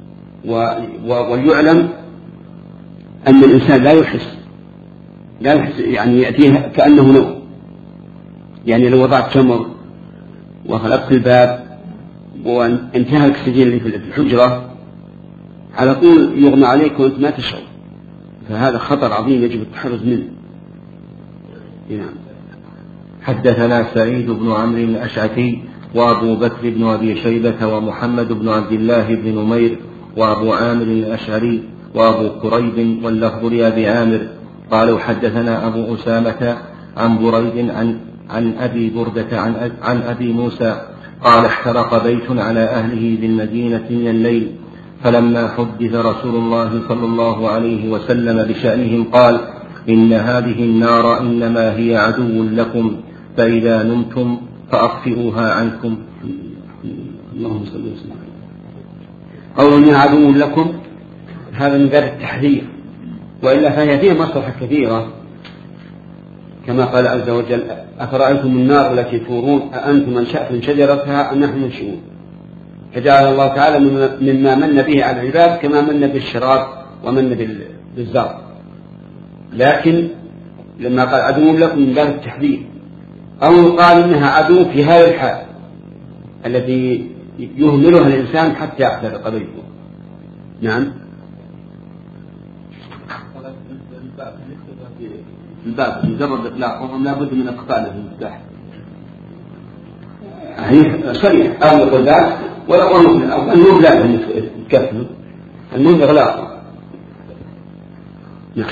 وليعلم أن الإنسان لا يحس يعني يأتيه كأنه نوم. يعني لو وضعت تمر وغلقت الباب وانتهى الأكسجين اللي في الحجرة على طول يغمى عليك وأنت ما تشعر، فهذا خطر عظيم يجب التحرز منه. نعم. حدثنا سعيد بن عمرو الأشعثي وأبو بكر بن أبي شيبة ومحمد بن عبد الله بن نمير وأبو عامر الأشعري وأبو كريب واللفظ لأبي عامر قالوا حدثنا أبو أسامة عن بريد عن أبي بردة عن أبي موسى قال احترق بيت على أهله بالمدينة من الليل، فلما حدث رسول الله صلى الله عليه وسلم بشأنهم قال إن هذه النار إنما هي عدو لكم، فإذا نمتم فأطفئوها عنكم. اللهم صل وسلم. قولنا عدو لكم هذا من باب التحذير، وإلا فهي فيها مصلحة كثيرة، كما قال عز وجل أفرأيتم النار التي تورون أأنتم أنشأتم شجرتها أم نحن المنشئون، فجعل الله تعالى مما من به على العباد كما من بالشراب ومن بالزرع، لكن لما قال عدو لكم من باب التحذير، أو قال إنها عدو في هذا الحال الذي يهملها الإنسان حتى يحترق بيته. نعم. الباب مجرد إطلاقهم لا بد من إقفاله في المفتاح. هي صريح أو يقول ذلك ولا النور لا يتكفل، النور إغلاقه. نعم.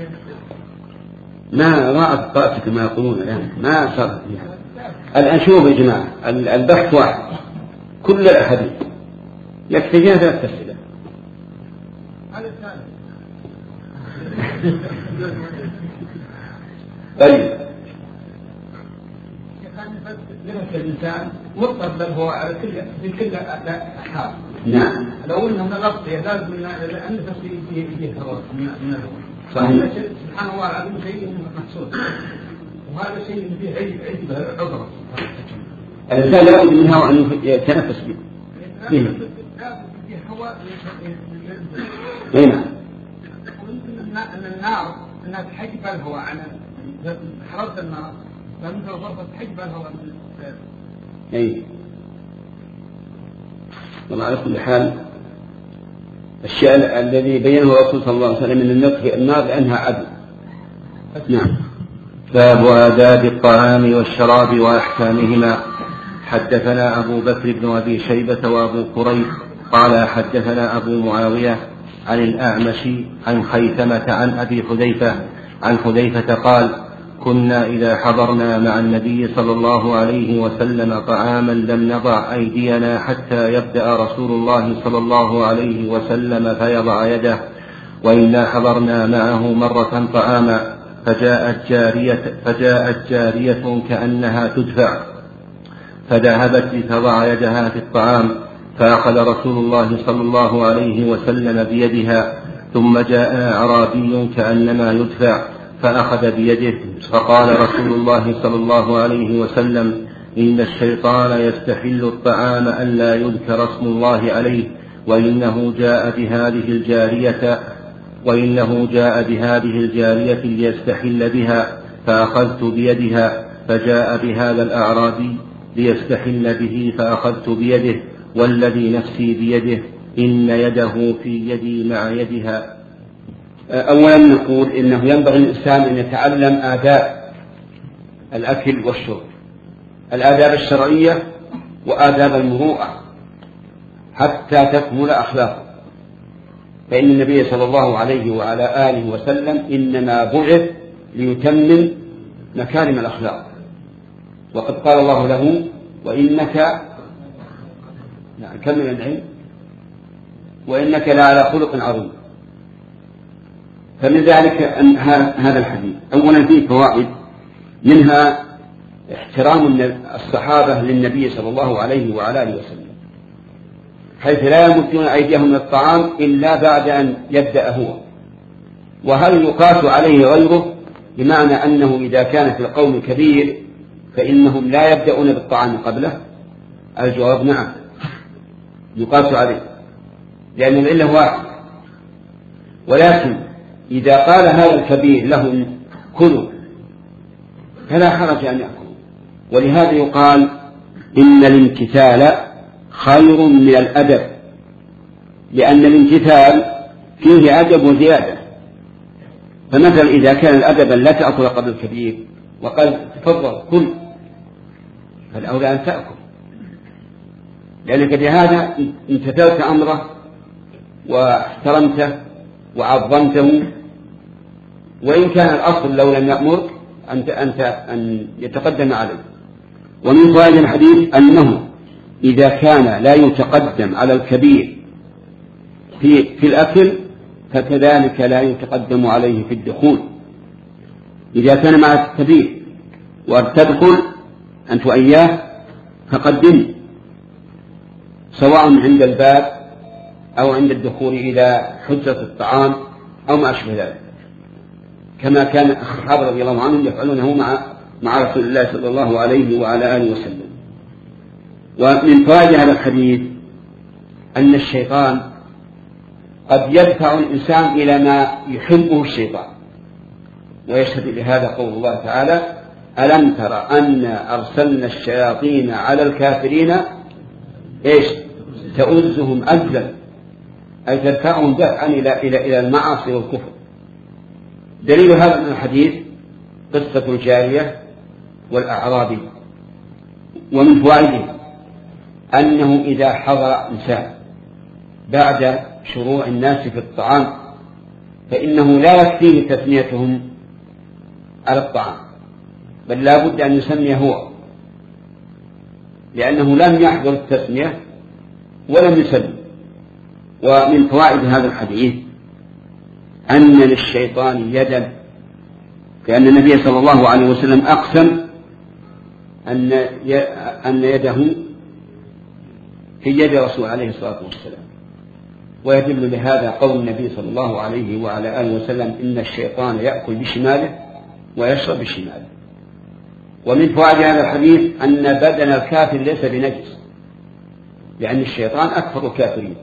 ما أطلقت كما يقولون الآن، ما صار فيها الآن. شوفوا يا جماعة، البحث واحد كل الأحاديث يكفي فيها 3 أسئلة. طيب لنفس الإنسان مضطر بل هو على كل أحوال. نعم. لو أنه نغطي لازم أن فيه هواء من الهواء. صحيح. سبحان الله العظيم شيء محسوس، وهذا شيء فيه عيب عذر. الإنسان لا بد من هواء أن يتنفس به. فيه هواء. نعم. أن النار أنها تحجب الهواء عن حرارة النار، فمثل غرفة تحجب الهواء. أي. والله على كل حال الشيء الذي بينه الرسول صلى الله عليه وسلم من النطق النار لأنها عدل. نعم. باب آداب الطعام والشراب وأحكامهما. حدثنا أبو بكر بن أبي شيبة وأبو كريب قال حدثنا أبو معاوية عن الأعمش عن خيثمة عن أبي حذيفة عن حذيفة قال كنا إذا حضرنا مع النبي صلى الله عليه وسلم طعاما لم نضع أيدينا حتى يبدأ رسول الله صلى الله عليه وسلم فيضع يده، وإنا حضرنا معه مرة طعاما فجاءت جارية كأنها تدفع فذهبت لتضع يدها في الطعام، فأخذ رسول الله صلى الله عليه وسلم بيدها، ثم جاء أعرابي كأنما يدفع فأخذ بيده، فقال رسول الله صلى الله عليه وسلم إن الشيطان يستحل الطعام ألا يذكر اسم الله عليه، وإنه جاء بهذه الجارية ليستحل بها، فأخذت بيدها، فجاء بهذا الأعرابي ليستحل به فأخذت بيده، والذي نفسي بيده إن يده في يدي مع يدها. أولا نقول إنه ينبغي الإنسان أن يتعلم آداب الأكل والشرب، الآداب الشرعية وآداب المروءة حتى تكمل أخلاقه، فإن النبي صلى الله عليه وعلى آله وسلم إنما بعث ليتمم مكارم الأخلاق، وقد قال الله له وإنك كمل العلم وإنك لعلى خلق عظيم. فمن ذلك أن هذا الحديث أولا فيه فوائد، منها احترام الصحابة للنبي صلى الله عليه وعلى آله وسلم، حيث لا يمدون أيديهم من الطعام إلا بعد أن يبدأ هو، وهل يقاس عليه غيره؟ بمعنى أنه إذا كان في القوم كبير فإنهم لا يبدأون بالطعام قبله. الجواب نعم، يقاس عليه، لأن العلة واحدة. ولكن إذا قال هذا الكبير له كلوا فلا حرج أن يأكل. ولهذا يقال إن الامتثال خير من الأدب، لأن الامتثال فيه أدب وزيادة. فمثلا إذا كان الأدب لا تأكل قبل الكبير وقال تفضل كل، فالأولى أن تأكل، لأنك بهذا امتثلت أمره واحترمته وعظمته، وإن كان الأصل لو لم يأمرك أن يتقدم عليه. ومن فوائد الحديث أنه إذا كان لا يتقدم على الكبير في الأكل فكذلك لا يتقدم عليه في الدخول. إذا كان مع الكبير وتدخل أنت وإياه فقدم، سواء عند الباب أو عند الدخول إلى حجرة الطعام أو ما أشبه ذلك، كما كان الصحابة رضي الله عنهم يفعلونه مع رسول الله صلى الله عليه وعلى آله وسلم. ومن فوائد هذا الحديث أن الشيطان قد يدفع الإنسان إلى ما يحبه الشيطان، ويشهد لهذا قول الله تعالى: ألم تر أن أرسلنا الشياطين على الكافرين تؤزهم أزا، أي تدفعهم دفعا إلى المعاصي والكفر. دليل هذا من الحديث قصة الجارية والأعرابي. ومن فوائده أنه إذا حضر إنسان بعد شروع الناس في الطعام فإنه لا يكفيه تسميتهم على الطعام، بل لا بد أن يسمي هو، لأنه لم يحضر التسمية ولم يسمي. ومن فوائد هذا الحديث أن للشيطان يدا، لأن النبي صلى الله عليه وسلم أقسم أن يده في يد رسول عليه الصلاة والسلام. ويدل لهذا قول النبي صلى الله عليه وعلى آله وسلم: إن الشيطان يأكل بشماله ويشرب بشماله. ومن فوائد هذا الحديث أن بدن الكافر ليس بنجس، لأن الشيطان أكثر الكافرين،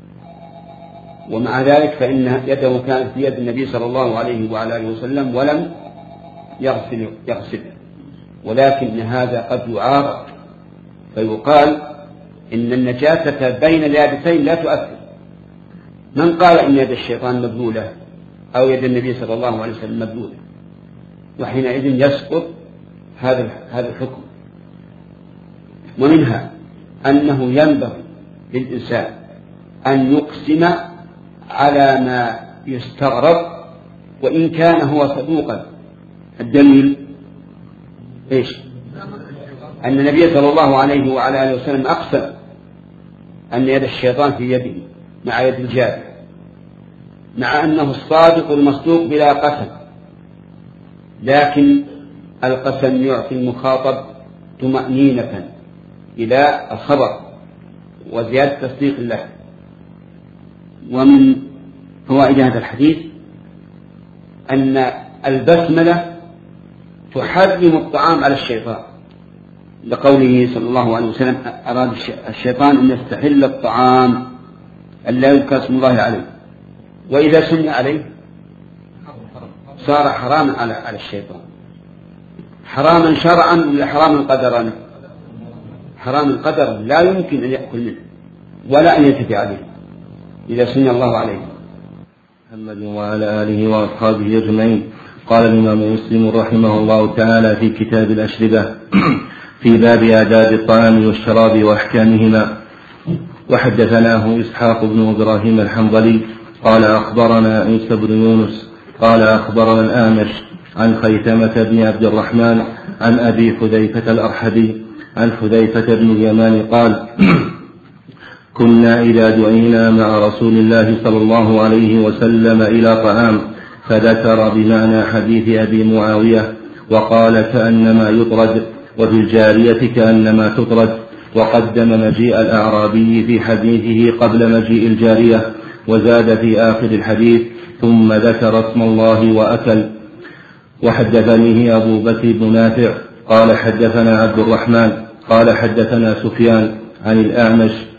ومع ذلك فإن يده كانت في يد النبي صلى الله عليه وعلى آله وسلم ولم يغسله، ولكن هذا قد يعارض فيقال إن النجاسة بين اليدتين لا تؤثر. من قال إن يد الشيطان مبلولة أو يد النبي صلى الله عليه وسلم مبلولة؟ وحينئذ يسقط هذا الحكم. ومنها أنه ينبغي للإنسان أن يقسم على ما يستغرب وإن كان هو صدوقا. الدليل أن النبي صلى الله عليه وعلى آله وسلم أقسم أن يد الشيطان في يده مع يد الجارية، مع أنه الصادق المصدوق بلا قسم، لكن القسم يعطي المخاطب طمأنينة إلى الخبر وزيادة تصديق له. ومن فوائد هذا الحديث أن البسملة تحرم الطعام على الشيطان، لقوله صلى الله عليه وسلم: أراد الشيطان أن يستحل الطعام أن لا يذكر اسم الله عليه، وإذا سمي عليه صار حراما على الشيطان. حراما شرعا ولا حراما قدرا؟ حراما قدرا، لا يمكن أن يأكل منه ولا أن يتفي عليه إذا سمي الله عليه. محمد وعلى آله وأصحابه أجمعين. قال الإمام مسلم رحمه الله تعالى في كتاب الأشربة في باب آداب الطعام والشراب وأحكامهما: وحدثناه إسحاق بن إبراهيم الحنظلي قال أخبرنا عيسى بن يونس قال أخبرنا الأعمش عن خيثمة بن عبد الرحمن عن أبي حذيفة الأرحبي عن حذيفة بن اليمان قال: كنا إذا دعينا مع رسول الله صلى الله عليه وسلم إلى طعام فذكر بمعنى حديث أبي معاوية وقال: كأنما يطرد، وفي الجارية كأنما تطرد، وقدم مجيء الأعرابي في حديثه قبل مجيء الجارية، وزاد في آخر الحديث: ثم ذكر اسم الله وأكل. وحدثنيه أبو بكر بن نافع قال حدثنا عبد الرحمن قال حدثنا سفيان عن الأعمش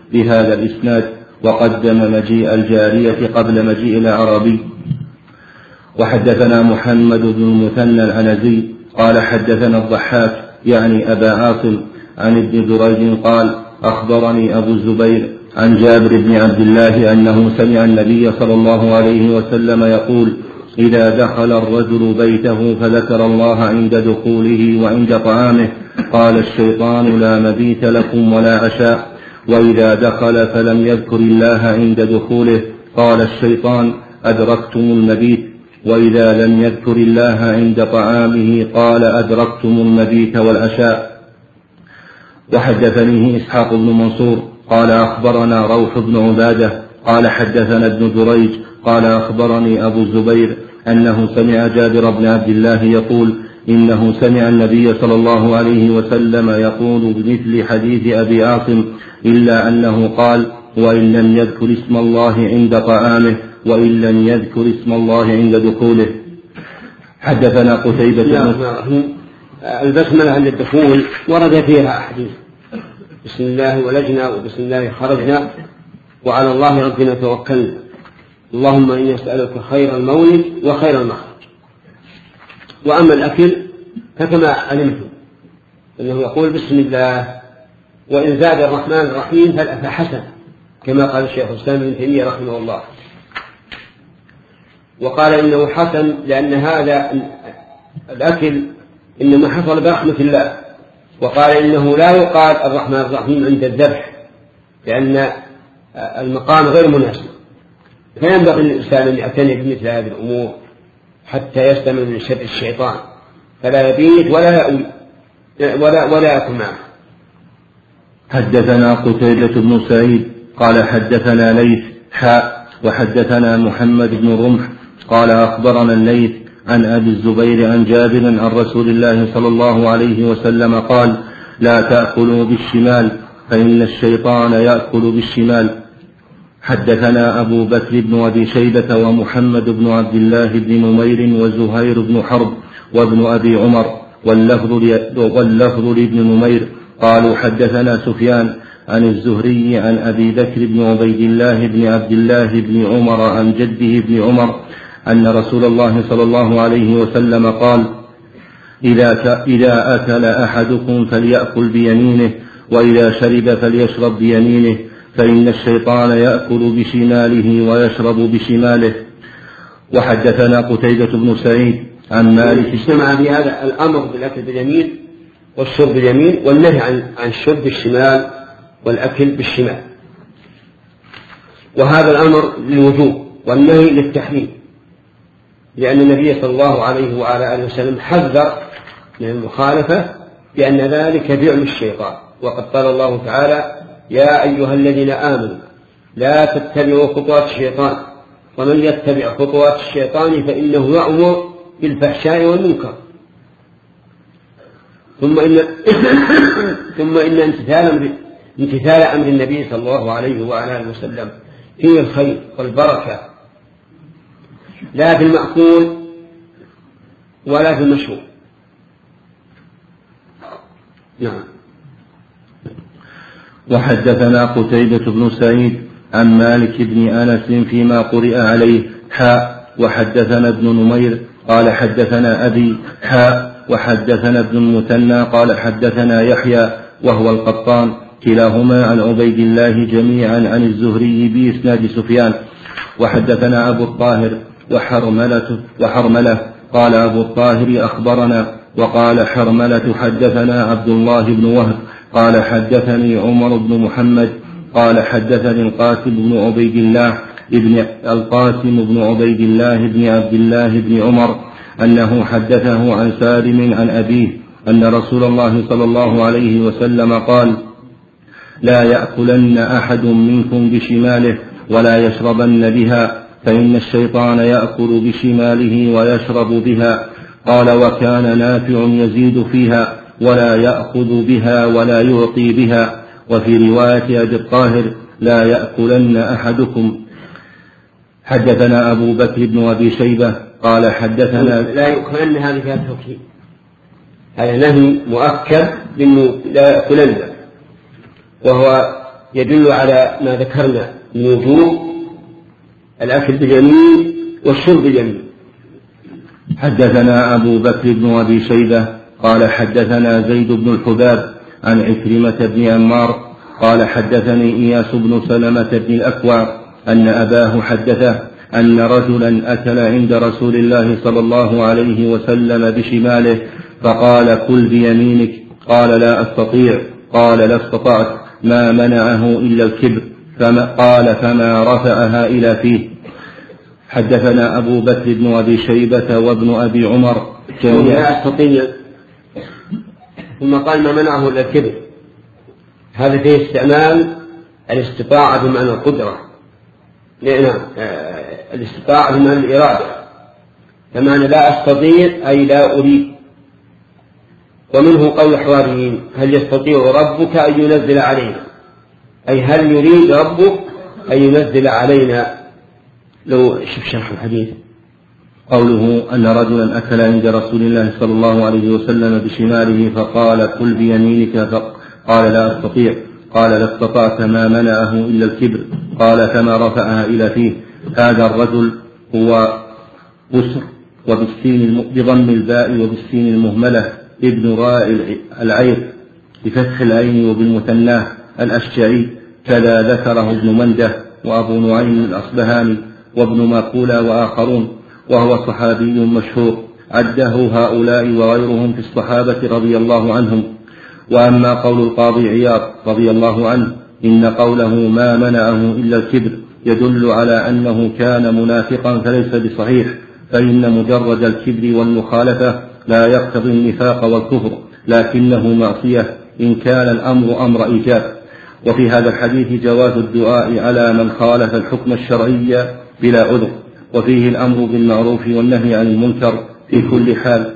بهذا الإسناد، وقدم مجيء الجارية قبل مجيء الأعرابي. وحدثنا محمد بن المثنى العنزي قال حدثنا الضحاك يعني أبا عاصم عن ابن دريج قال أخبرني أبو الزبير عن جابر بن عبد الله أنه سمع النبي صلى الله عليه وسلم يقول: إذا دخل الرجل بيته فذكر الله عند دخوله وعند طعامه قال الشيطان: لا مبيت لكم ولا عشاء. وإذا دخل فلم يذكر الله عند دخوله قال الشيطان: أدركتم المبيت. وإذا لم يذكر الله عند طعامه قال: أدركتم المبيت والعشاء. وحدثنيه إسحاق بن منصور قال أخبرنا روح بن عبادة قال حدثنا ابن دريج قال أخبرني أبو الزبير أنه سمع جابر بن عبد الله يقول: إنه سمع النبي صلى الله عليه وسلم يقول بمثل حديث أبي عاصم، إلا أنه قال: وإن لم يذكر اسم الله عند طعامه وإن لم يذكر اسم الله عند دخوله. حدثنا قتيبة. البسملة عند الدخول ورد فيها أحاديث: بسم الله ولجنا وبسم الله خرجنا وعلى الله ربنا توكلنا، اللهم إني أسألك خير المولد وخير المخرج. وأما الأكل فكما علمتم أنه يقول بسم الله، وإن زاد الرحمن الرحيم فحسن، كما قال الشيخ الإسلام ابن تيمية رحمه الله. وقال إنه حسن لأن هذا الأكل إنما حصل برحمة الله. وقال إنه لا يقال الرحمن الرحيم عند الذبح لأن المقام غير مناسب، فينبغي للإنسان أن يعتني بمثل هذه الأمور حتى يستمر من شر الشيطان، فلا يبيت ولا يأكل معه. حدثنا قتيبة بن سعيد قال حدثنا ليث وحدثنا محمد بن رمح قال أخبرنا الليث عن أبي الزبير عن جابر عن رسول الله صلى الله عليه وسلم قال: لا تأكلوا بالشمال فإن الشيطان يأكل بالشمال. حدثنا أبو بكر بن أبي شيبة ومحمد بن عبد الله بن نمير وزهير بن حرب وابن أبي عمر واللفظ لابن نمير قالوا حدثنا سفيان عن الزهري عن أبي بكر بن عبيد الله بن عبد الله بن عمر عن جده بن عمر أن رسول الله صلى الله عليه وسلم قال: إذا أكل أحدكم فليأكل بيمينه، وإذا شرب فليشرب بيمينه، فإن الشيطان يأكل بشماله ويشرب بشماله. وحدثنا قتيبة بن سعيد عن مالك. اجتمع في هذا الأمر بالأكل باليمين والشرب باليمين، والنهي عن الشرب بالشمال والأكل بالشمال. وهذا الأمر للوجوب والنهي للتحريم، لأن النبي صلى الله عليه وعلى آله وسلم حذر من المخالفة بأن ذلك فعل الشيطان. وقد قال الله تعالى: يا أيها الذين آمنوا لا تتبعوا خطوات الشيطان ومن يتبع خطوات الشيطان فإنه يأمر بالفحشاء والمنكر. ثم إن امتثال أمر النبي صلى الله عليه وعلى آله وسلم فيه الخير والبركة، لا في المأكول ولا في المشروب. نعم. وحدثنا قتيبة بن سعيد عن مالك بن أنس فيما قرئ عليه وحدثنا ابن نمير قال حدثنا أبي وحدثنا ابن المثنى قال حدثنا يحيى وهو القطان كلاهما عن عبيد الله جميعا عن الزهري بإسناد سفيان. وحدثنا أبو الطاهر وحرملة قال أبو الطاهر أخبرنا، وقال حرملة حدثنا عبد الله بن وهب قال حدثني عمر بن محمد قال حدثني القاسم بن عبيد الله بن عبد الله بن عمر أنه حدثه عن سالم عن أبيه أن رسول الله صلى الله عليه وسلم قال: لا يأكلن أحد منكم بشماله ولا يشربن بها، فإن الشيطان يأكل بشماله ويشرب بها. قال: وكان نافع يزيد فيها ولا يأخذ بها ولا يعطي بها. وفي رواية أبي الطاهر: لا يأكلن أحدكم. حدثنا أبو بكر بن أبي شيبة قال حدثنا. لا يأكلن هذه فيها التوكيد، هذا نهي مؤكد بأنه لا يأكلن، وهو يدل على ما ذكرنا من وجوب الأكل باليمين والشرب باليمين. حدثنا أبو بكر بن أبي شيبة قال حدثنا زيد بن الحباب عن عكرمة بن عمار قال حدثني إياس بن سلمة بن الأكوع أن أباه حدثه أن رجلا أكل عند رسول الله صلى الله عليه وسلم بشماله فقال كل بيمينك قال لا أستطيع قال لا استطعت ما منعه إلا الكبر قال فما رفعها إلى فيه. حدثنا أبو بكر بن أبي شيبة وابن أبي عمر لا أستطيع ثم قال ما منعه إلا الكبر، هذا فيه استعمال الاستطاعة بمعنى القدرة، لأن الاستطاعة بمعنى الإرادة، فمعنى لا أستطيع أي لا أريد. ومنه قول الحواريين هل يستطيع ربك أن ينزل علينا، أي هل يريد ربك أن ينزل علينا. لو شوف شرح الحديث قوله أن رجلا أكل عند رسول الله صلى الله عليه وسلم بشماله فقال كل بيمينك قال لا أستطيع قال لا استطعت ما منعه إلا الكبر قال كما رفعها إلى فيه. هذا الرجل هو بسر بضم الباء وبالسين المهملة ابن راء العير بفتح العين وبالمثناه الأشجعي، كذا ذكره ابن منده وأبو نعيم الأصبهاني وابن ماقولة وآخرون، وهو صحابي مشهور عده هؤلاء وغيرهم في الصحابة رضي الله عنهم. وأما قول القاضي عياض رضي الله عنه إن قوله ما منعه إلا الكبر يدل على أنه كان منافقا فليس بصحيح، فإن مجرد الكبر والمخالفة لا يقتضي النفاق والكفر، لكنه معصية إن كان الأمر أمر إيجاب. وفي هذا الحديث جواز الدعاء على من خالف الحكم الشرعي بلا عذر، وفيه الأمر بالمعروف والنهي عن المنكر في كل حال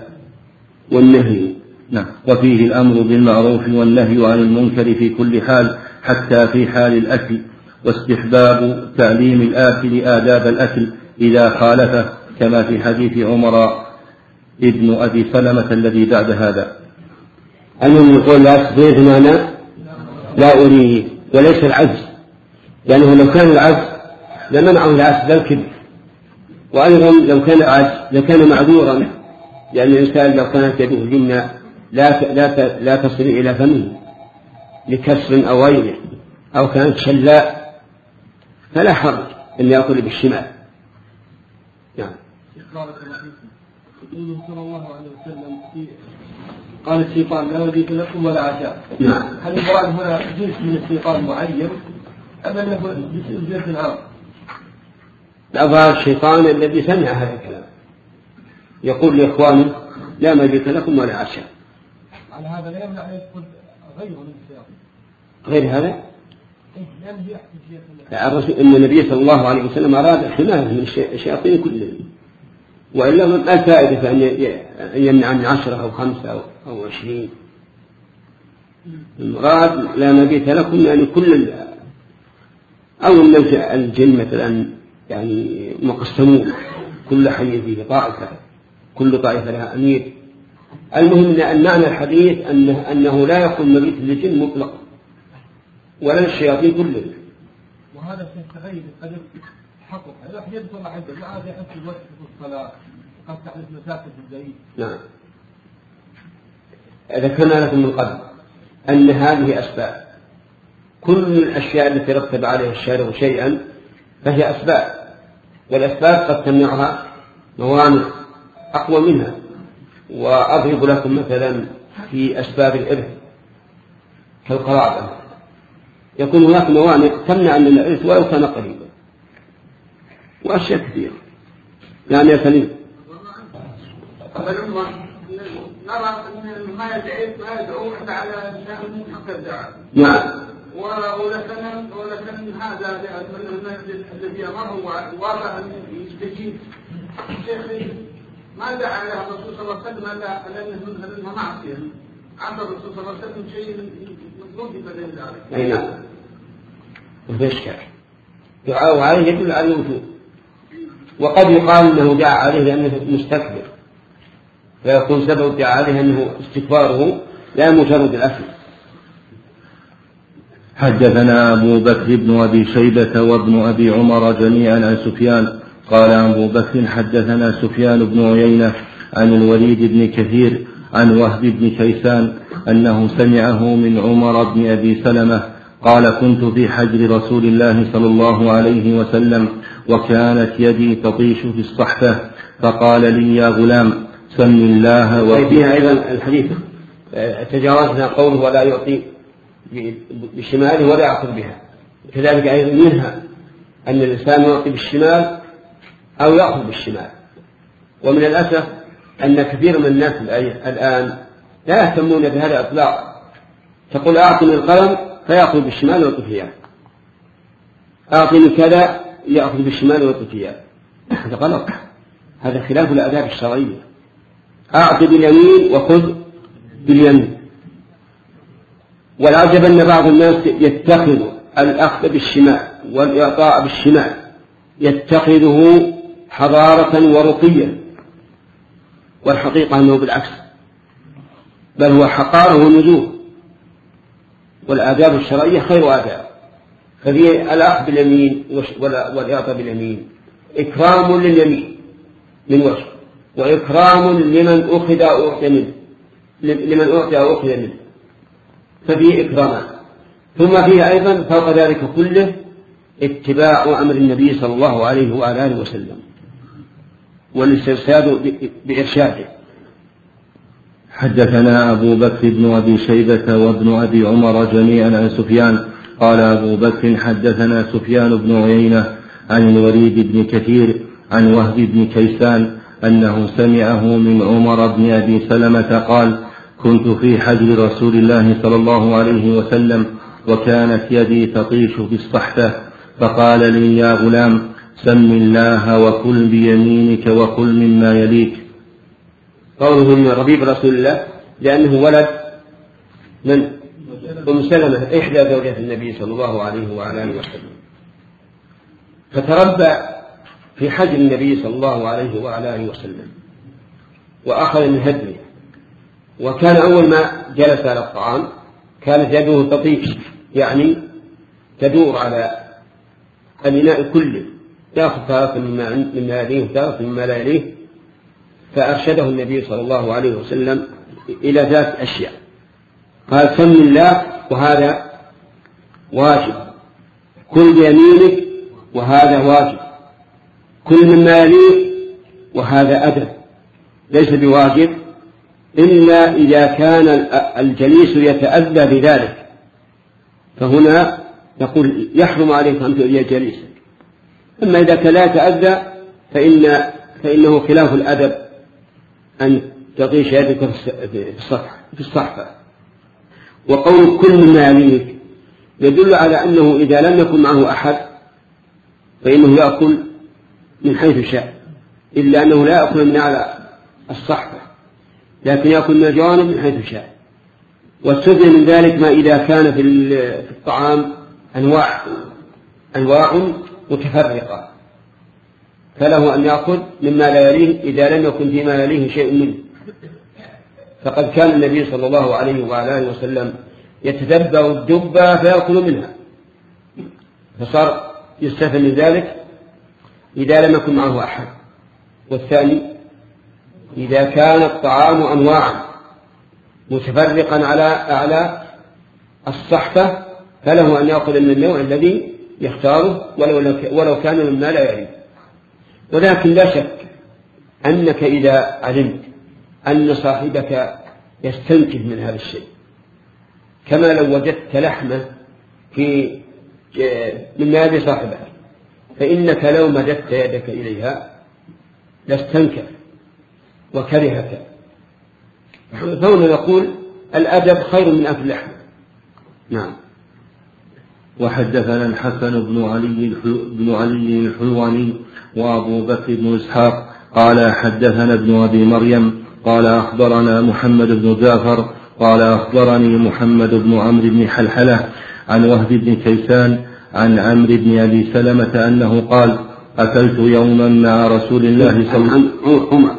وفيه الأمر بالمعروف والنهي عن المنكر في كل حال حتى في حال الأكل، واستحباب تعليم الآكل آداب الأكل إذا خالفه كما في حديث عمر ابن أبي سلمة الذي بعد هذا. المهم يقول لا أستطيع بمعنى لا أريد وليس العجز، لأنه لو كان العجز لمنعه العجز لا الكبر، وأيضا لو كان العجز لكان معذورا، لأن الإنسان لو كانت يده جنة لا تصل إلى فمه لكسر أو غيره، أو كانت شلاء فلا حرج أن يأكل بالشمال. نعم. يقول صلى الله عليه وسلم قال الشيطان لا مبيت لكم ولا عشاء. نعم. هل المراد هنا جنس من الشيطان معين أم أنه جنس عام؟ الأظهر الشيطان الذي سمع هذا الكلام يقول لإخوانه لا مبيت لكم ولا عشاء. على هذا لا يمنع أن يدخل غيره من الشياطين. غير هذا؟ إن النبي صلى الله عليه وسلم أراد حماية من الشياطين كلهم، وإلا ما الفائدة أن يمنع من 10 أو 5 أو 20. المراد لا مبيت لكم يعني كل أو الجن مثلا يعني مقسمون، كل حي فيه طائفة، كل طائفة لها أمير. المهم أن معنى الحديث أنه لا يكون مبيت للجن مطلقا ولا للشياطين كلهم. وهذا تغير قد تحقق الواحد يدخل عنده ما عاد يحس الوقت في الصلاة قد تحدث مسافة بعيد. نعم. ذكرنا لكم من قبل أن هذه أسباب، كل الأشياء التي رتب عليها الشارع شيئا فهي أسباب، والأسباب قد تمنعها موانع أقوى منها. وأضرب لكم مثلا في أسباب الإرث كالقرابة، يكون هناك موانع تمنع من الإرث ولو كان قريبا، وأشياء كثيرة. يعني يا سليم نرى أن ما يدعو على أنه حق الدعاء. نعم. ولكن هذا الذي أمره وواضع أن يستجيب. شيخ ما دعا عليها الرسول صلى الله عليه وسلم ألا أنها معصية، عند الرسول صلى الله عليه وسلم شيء مطلوب بدل ذلك. أي نعم. وفي إشكال دعاء عليه يدل على الوجود، وقد يقال أنه دعا عليه لأنه مستكبر، فيكون سبب الدعاء عليه أنه استكباره لا مجرد الأكل. حدثنا أبو بكر بن أبي شيبة وابن أبي عمر جميعا عن سفيان قال أبو بكر حدثنا سفيان بن عيينة عن الوليد بن كثير عن وهب بن كيسان أنه سمعه من عمر بن أبي سلمة قال كنت في حجر رسول الله صلى الله عليه وسلم وكانت يدي تطيش في الصحفة فقال لي يا غلام سم الله وفيها أيضا الحديث تجاوزنا قوله ولا يعطي بشماله ولا يأخذ بها. كذلك أيضا منها أن الإنسان يعطي بالشمال أو يأخذ بالشمال. ومن الأسف أن كثير من الناس الآن لا يهتمون بهذا الإطلاق. تقول أعطني القلم فيأخذ بالشمال ويعطي إياه، أعطني كذا يأخذ بالشمال ويعطي إياه. هذا غلط، هذا خلاف الآداب الشرعية. أعطي باليمين وخذ باليمين. والعجب أن بعض الناس يتخذ الأخذ بالشمال والإعطاء بالشمال يتخذه حضارة ورقية، والحقيقة أنه بالعكس، بل هو حقاره ونزوه. والآداب الشرعية خير آداب. ففي الأخذ باليمين والإعطاء باليمين إكرام لليمين من وجه، وإكرام لمن أخذ أو أعطي منه، لمن أعطي أو أخذ منه، ففيه إكرامان. ثم فيه أيضا فوق ذلك كله اتباع أمر النبي صلى الله عليه وآله وسلم والاسترشاد بإرشاده. حدثنا أبو بكر بن أبي شيبة وابن أبي عمر جميعا عن سفيان قال أبو بكر حدثنا سفيان بن عيينة عن الوليد بن كثير عن وهب بن كيسان أنه سمعه من عمر بن أبي سلمة قال كنت في حجر رسول الله صلى الله عليه وسلم وكانت يدي تطيش في الصحفة فقال لي يا غلام سم الله وكل بيمينك وكل مما يليك. قوله من ربيب رسول الله لأنه ولد من أم سلمة إحدى زوجات النبي صلى الله عليه وعلى آله وسلم، فتربى في حجر النبي صلى الله عليه وعلى آله وسلم وأخذ من هدمه. وكان أول ما جلس على الطعام كانت يده تطيش، يعني تدور على الإناء كله، يأخذ تارة مما يليه وتارة مما لا يليه. فأرشده النبي صلى الله عليه وسلم إلى ذات أشياء، قال سم الله وهذا واجب، كل بيمينك وهذا واجب، كل مما يليه وهذا أدب ليس بواجب إلا إذا كان الجليس يتأذى بذلك، فهنا نقول يحرم عليك أن تؤذي جليسك. أما إذا كان لا يتأذى فإنه خلاف الأدب أن تطيش يدك في الصحفة. وقول كل مما يليك يدل على أنه إذا لم يكن معه أحد فإنه يأكل من حيث شاء، إلا أنه لا يأكل من على الصحفة لكن يأكل من الجوانب من حيث شاء. واستثنى من ذلك ما إذا كان في الطعام أنواع متفرقة فله أن يأخذ مما لا يليه إذا لم يكن فيما يليه شيء منه. فقد كان النبي صلى الله عليه وعلى آله وسلم يتتبع الدبة فيأكل منها، فصار يستثنى من ذلك إذا لم يكن معه أحد. والثاني إذا كان الطعام أنواعا متفرقا على أعلى الصحفة فله أن يأخذ من النوع الذي يختاره ولو كان مما لا يليه. ولكن لا شك أنك إذا علمت أن صاحبك يستنكف من هذا الشيء، كما لو وجدت لحمة مما يلي صاحبك، فإنك لو مددت يدك إليها لاستنكف وكرهك. فهنا نقول الأدب خير من أكل اللحم. نعم. وحدثنا الحسن بن علي الحلواني وأبو بكر بن إسحاق قال حدثنا ابن أبي مريم قال أخبرنا محمد بن جعفر قال أخبرني محمد بن عمرو بن حلحلة عن وهب بن كيسان عن عمرو بن أبي سلمة أنه قال أكلت يوما مع رسول الله صلى الله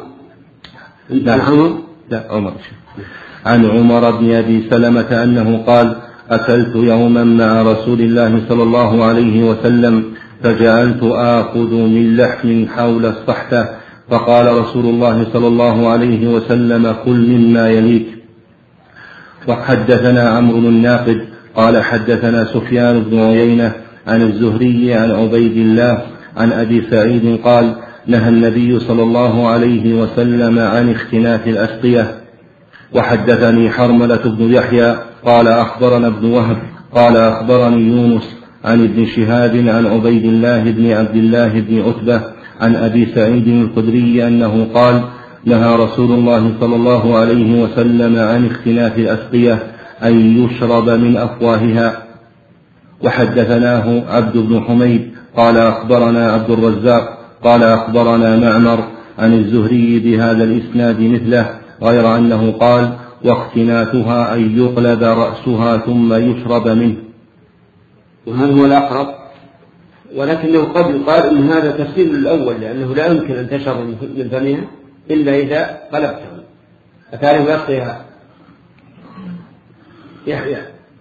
عليه وسلم عن عمر بن أبي سلمة أنه قال أكلت يوما مع رسول الله صلى الله عليه وسلم فجعلت آخذ من لحم حول الصحتة، فقال رسول الله صلى الله عليه وسلم: كل مما يليك. وحدثنا عمرو الناقد قال حدثنا سفيان بن عيينة عن الزهري عن عبيد الله عن أبي سعيد قال: نهى النبي صلى الله عليه وسلم عن اختناث الأسقية. وحدثني حرملة بن يحيى قال أخبرنا ابن وهب قال أخبرني يونس عن ابن شهاب عن عبيد الله بن عبد الله بن عتبة عن أبي سعيد الخدري أنه قال: نهى رسول الله صلى الله عليه وسلم عن اختناث الأسقية أن يشرب من أفواهها. وحدثناه عبد بن حميد قال أخبرنا عبد الرزاق قال أخبرنا معمر عن الزهري بهذا الإسناد مثله، غير أنه قال: واختناثها أن يقلب رأسها ثم يشرب منه. وهذا هو الأقرب، ولكنه قد يقال إن هذا تفسير الأول، لأنه لا يمكن أن تشرب من فمها إلا إذا قلبتها. أتعرف يسقيها يحيى؟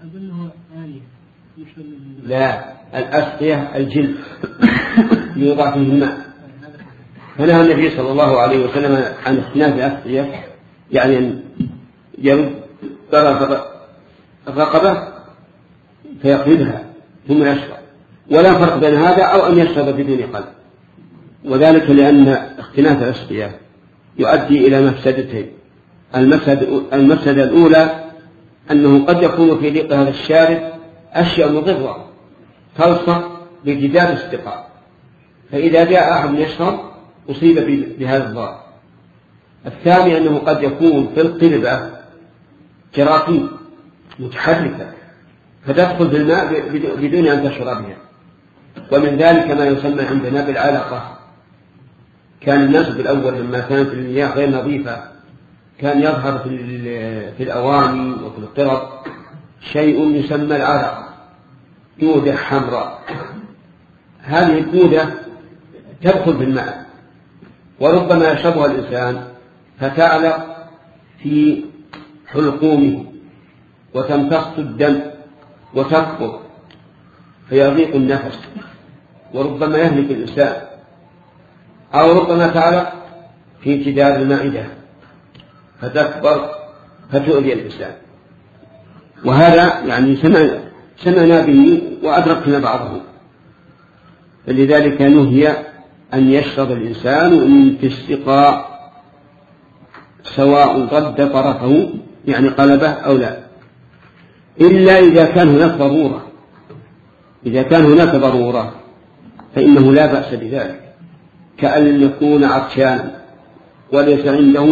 لا، الأسقية الجلد يوضع فيه الماء. فنهى النبي صلى الله عليه وسلم عن اختناث الأسقية، يعني أن يرد طرف الرقبة فيقلبها ثم يشرب، ولا فرق بين هذا أو أن يشرب بدون قلب. وذلك لأن اختناث الأسقية يؤدي إلى مفسدتين. المفسدة الأولى أنه قد يكون في ريق هذا الشارب أشياء مضرة تلصق بجدار الاستقاء، فإذا جاء أحد يشرب أصيب بهذا الضرر. الثاني أنه قد يكون في القلبة جراثيم متحركة فتدخل في الماء بدون أن تشربها، ومن ذلك ما يسمى عندنا بالعلقة. كان الناس بالأول لما كانت المياه غير نظيفة كان يظهر في الأواني وفي القرب شيء يسمى العلقة، دودة حمراء. هذه الدودة تدخل في الماء وربما يشربها الإنسان فتعلق في حلقومه وتمتص الدم وتكبر فيضيق النفس وربما يهلك الإنسان، أو ربما تعلق في جدار المعدة فتكبر فتؤذي الإنسان. وهذا يعني سمعنا به وأدركنا بعضه، فلذلك نهي أن يشرب الإنسان من في السقاء سواء رد طرفه يعني قلبه أو لا، إلا إذا كان هناك ضرورة. إذا كان هناك ضرورة فإنه لا بأس بذلك، كأن يكون عطشانا وليس عنده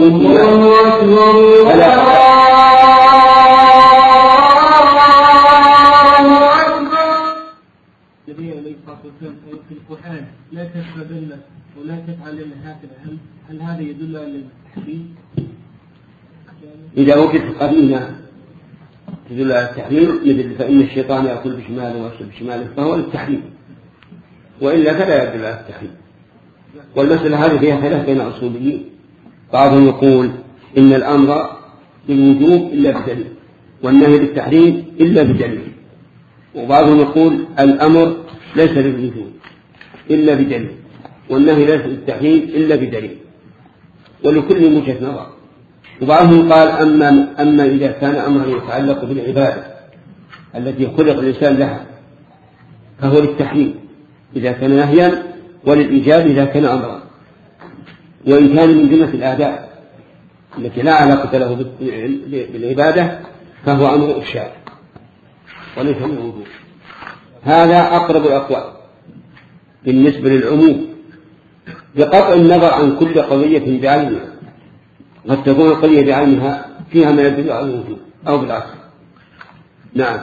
في القرآن لا تشربن ولا تفعلن هكذا، هل هذا يدل على التحريم؟ إذا وجدت قرينة تدل على التحريم، مثل فإن الشيطان يأكل بشماله ويشرب بشماله فهو للتحريم، وإلا فلا يدل على التحريم. والمسألة هذه فيها خلاف بين الأصوليين، بعضهم يقول إن الأمر للوجوب إلا بدليل والنهي للتحريم إلا بدليل، وبعضهم يقول الأمر ليس للوجوب إلا بدليل والنهي ليس للتحريم إلا بدليل، ولكل وجهة نظر. وبعضهم قال أما إذا كان أمرا يتعلق بالعبادة التي خلق الإنسان لها فهو للتحريم إذا كان نهيا، وللإيجاب إذا كان أمرا. وإن كان من جملة الآداب التي لا علاقة له بالعبادة فهو أمر إرشاد وليس من وجوب. هذا أقرب الأقوال بالنسبة للعموم، بقطع النظر عن كل قضية بعينها، قد تكون القضية بعينها فيها ما يدل على الوجوب أو بالعكس. نعم.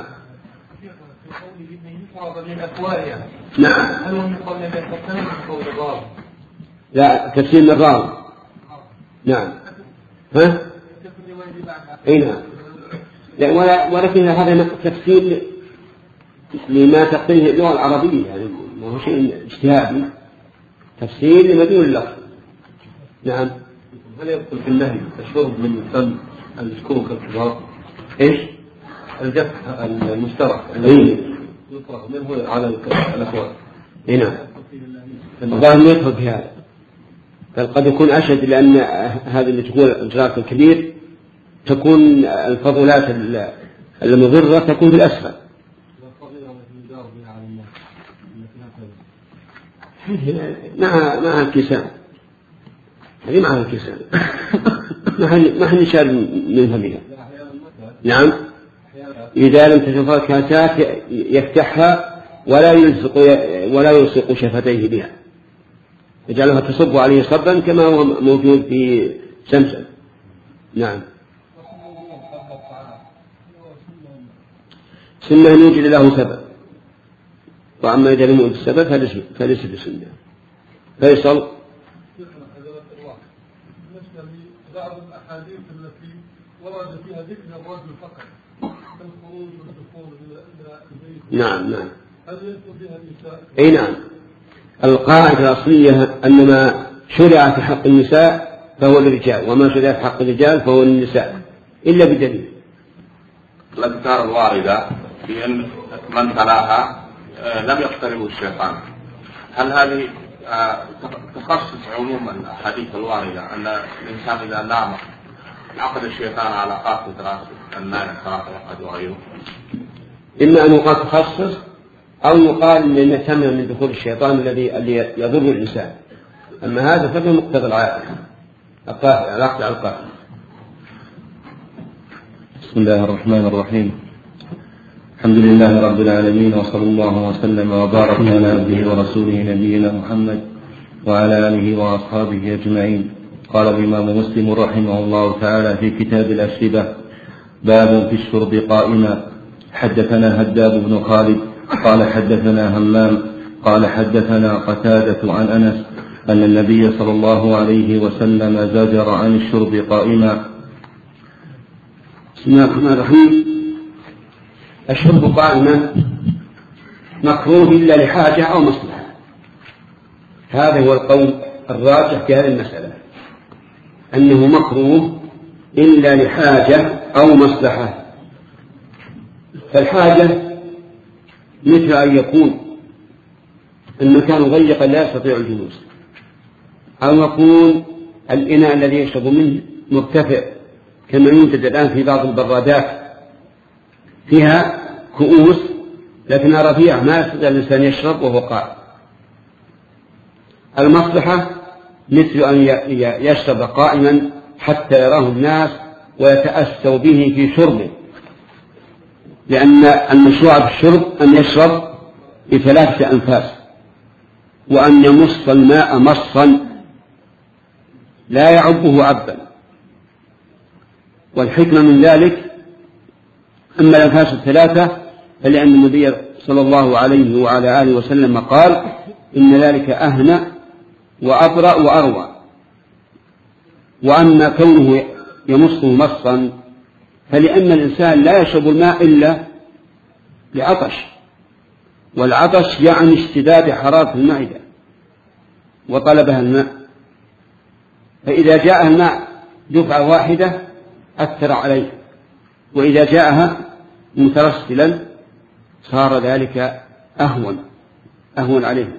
نعم. هل هو من قول النبي صلى الله عليه وسلم من قول الراوي؟ لا، تفسير من الراوي. نعم. ها؟ أي نعم. ولكن هذا تفسير لما تقتضيه اللغة العربية، يعني ما هو شيء اجتهادي، تفسير لمدلول اللفظ. نعم. هل يدخل في النهي الشرب من فم المسكوك الكبار؟ إيش؟ الجرح المشترك يطرق منه على الأخوان. نعم. الظاهر ما يدخل في هذا، بل قد يكون أشد، لأن هذا اللي تقول الجراح الكبير تكون الفضلات المضرة تكون في الأسفل. مع الكسان، هذه مع الكسان ما حد يشار من فمها. نعم، إذا لم تشوفها الكاسات يفتحها ولا يلصق شفتيه بها، يجعلها تصب عليه صبا كما هو موجود في سمسم. نعم. سنة يوجد له سبب، وأما إذا لم يوجد السبب فليس بسنة. فيصل بعض الأحاديث التي ورد فيها ذكر الرجل فقط الخروج والدخول إلى البيت. نعم. هل يدخل فيها النساء؟ أي نعم. القاعدة الأصلية أن ما شرع في حق النساء فهو للرجال، وما شرع في حق الرجال فهو للنساء إلا بدليل. الأذكار الواردة في أن من تلاها لم يقتربه الشيطان، هل هذه تخصص عموما الحديث الواردة أن الإنسان إذا نام عقد الشيطان على قافة رأسه النائم صلاة الوقت وغيره؟ إما أن يقال تخصص أو يقال أن تمنع من دخول الشيطان الذي يضر الإنسان. أما هذا فهو مقتضى العادة، العقد على القافة. بسم الله الرحمن الرحيم. الحمد لله رب العالمين، وصلى الله وسلم وبارك على عبده ورسوله نبينا محمد وعلى آله وأصحابه أجمعين. قال الإمام مسلم رحمه الله تعالى في كتاب الأشربة: باب في الشرب قائما. حدثنا هداب بن خالد قال حدثنا همام قال حدثنا قتادة عن أنس أن النبي صلى الله عليه وسلم زجر عن الشرب قائما. بسم الله الرحمن الرحيم. الشرب قائما مكروه إلا لحاجة أو مصلحة، هذا هو القول الراجح في هذه المسألة، أنه مكروه إلا لحاجة أو مصلحة. فالحاجة مثل أن يكون المكان ضيقا لا يستطيع الجلوس، أو يكون الإناء الذي يشرب منه مرتفع كما يوجد الآن في بعض البرادات فيها كؤوس لكنها رفيعة ما يستطيع الإنسان يشرب وهو قائم. المصلحة مثل أن يشرب قائما حتى يراه الناس ويتأسوا به في شربه، لأن المشروع في الشرب أن يشرب بثلاثة أنفاس، وأن يمص الماء مصا لا يعبه عبا. والحكمة من ذلك أما الأنفاس الثلاثة فلأن النبي صلى الله عليه وعلى آله وسلم قال: إن ذلك أهنأ وأطرأ وأروى. وأما كونه يمصه مصا فلأن الإنسان لا يشرب الماء إلا لعطش، والعطش يعني اشتداد حرارة المعدة وطلبها الماء، فإذا جاء الماء دفعة واحدة أثر عليه، وإذا جاءها مترسلا صار ذلك أهون عليه.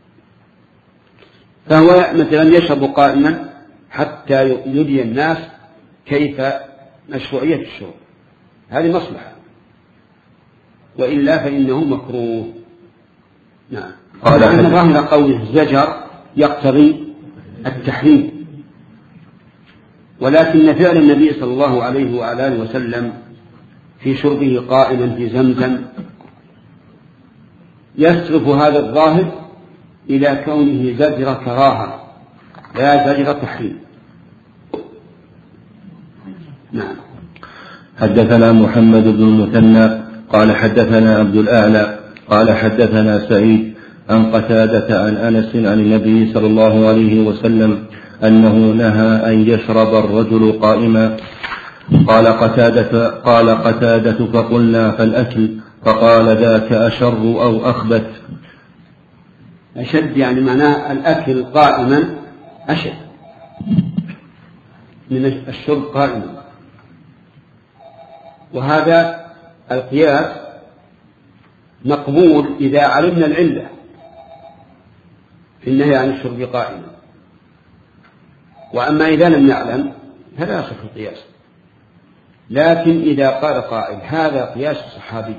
فهو مثلا يشرب قائما حتى يري الناس كيف مشروعية الشرب، هذه مصلحة، وإلا فإنه مكروه. نعم. لأن ظاهر قوله الزجر يقتضي التحريم، ولكن فعل النبي صلى الله عليه وعلى آله وسلم في شربه قائما في زمزم يصرف هذا الظاهر إلى كونه زجر كراهة لا زجر تحريم. نعم. حدثنا محمد بن المثنى قال حدثنا عبد الأعلى قال حدثنا سعيد عن قتادة عن أنس عن النبي صلى الله عليه وسلم أنه نهى أن يشرب الرجل قائما. قال قتادة فقلنا فالأكل؟ فقال ذاك أشر أو أخبث. أشد يعني معناه الأكل قائما أشد من الشرب قائما، وهذا القياس مقبول إذا علمنا العلة في النهي عن الشرب قائما، وأما إذا لم نعلم فلا يصح القياس. لكن إذا قال قائل هذا قياس الصحابي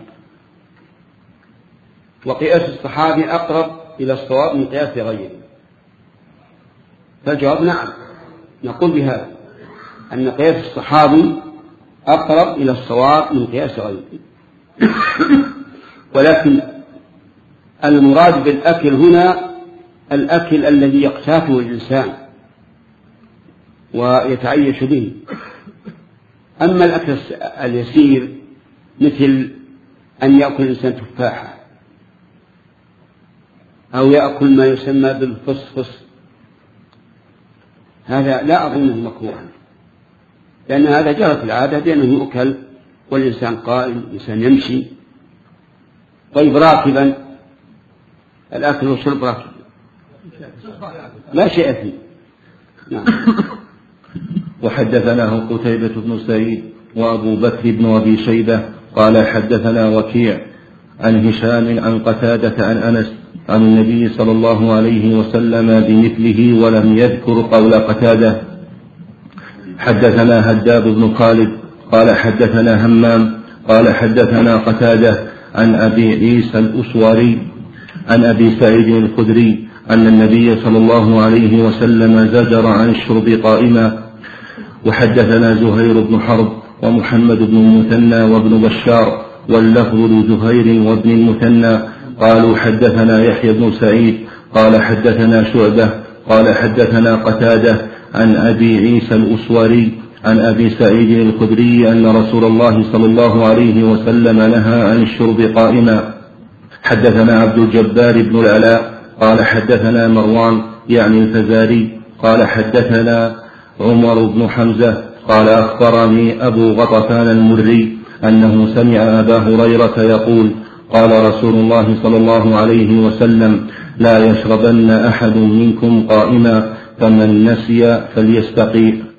وقياس الصحابي أقرب إلى الصواب من قياس غيره، فالجواب نعم، نقول بهذا أن قياس الصحابي أقرب إلى الصواب من قياس غيره. ولكن المراد بالأكل هنا الأكل الذي يقتاته الإنسان ويتعيش به. أما الأكل اليسير مثل أن يأكل الإنسان تفاحة أو يأكل ما يسمى بالفصفص، هذا لا أظنه مكروها، لأن هذا جرت العادة بأنه يؤكل والإنسان قائم، الإنسان يمشي. طيب راكبا، الأكل والشرب راكب لا شيء فيه. نعم. وحدثناه قتيبة بن سعيد وأبو بكر بن أبي شيبة قال حدثنا وكيع عن هشام عن قتادة عن أنس عن النبي صلى الله عليه وسلم بمثله ولم يذكر قول قتادة. حدثنا هداب بن خالد قال حدثنا همام قال حدثنا قتادة عن أبي عيسى الأسوري عن أبي سعيد الخدري أن النبي صلى الله عليه وسلم زجر عن الشرب قائما. وحدثنا زهير بن حرب ومحمد بن المثنى وابن بشار واللفظ لزهير وابن المثنى قالوا حدثنا يحيى بن سعيد قال حدثنا شعبة قال حدثنا قتادة عن أبي عيسى الأسوري عن أبي سعيد الخدري أن رسول الله صلى الله عليه وسلم نهى عن الشرب قائما. حدثنا عبد الجبار بن العلاء قال حدثنا مروان يعني الفزاري قال حدثنا عمر بن حمزة قال أخبرني أبو غطفان المري أنه سمع أبا هريرة يقول قال رسول الله صلى الله عليه وسلم لا يشربن أحد منكم قائما فمن نسي فليستقي.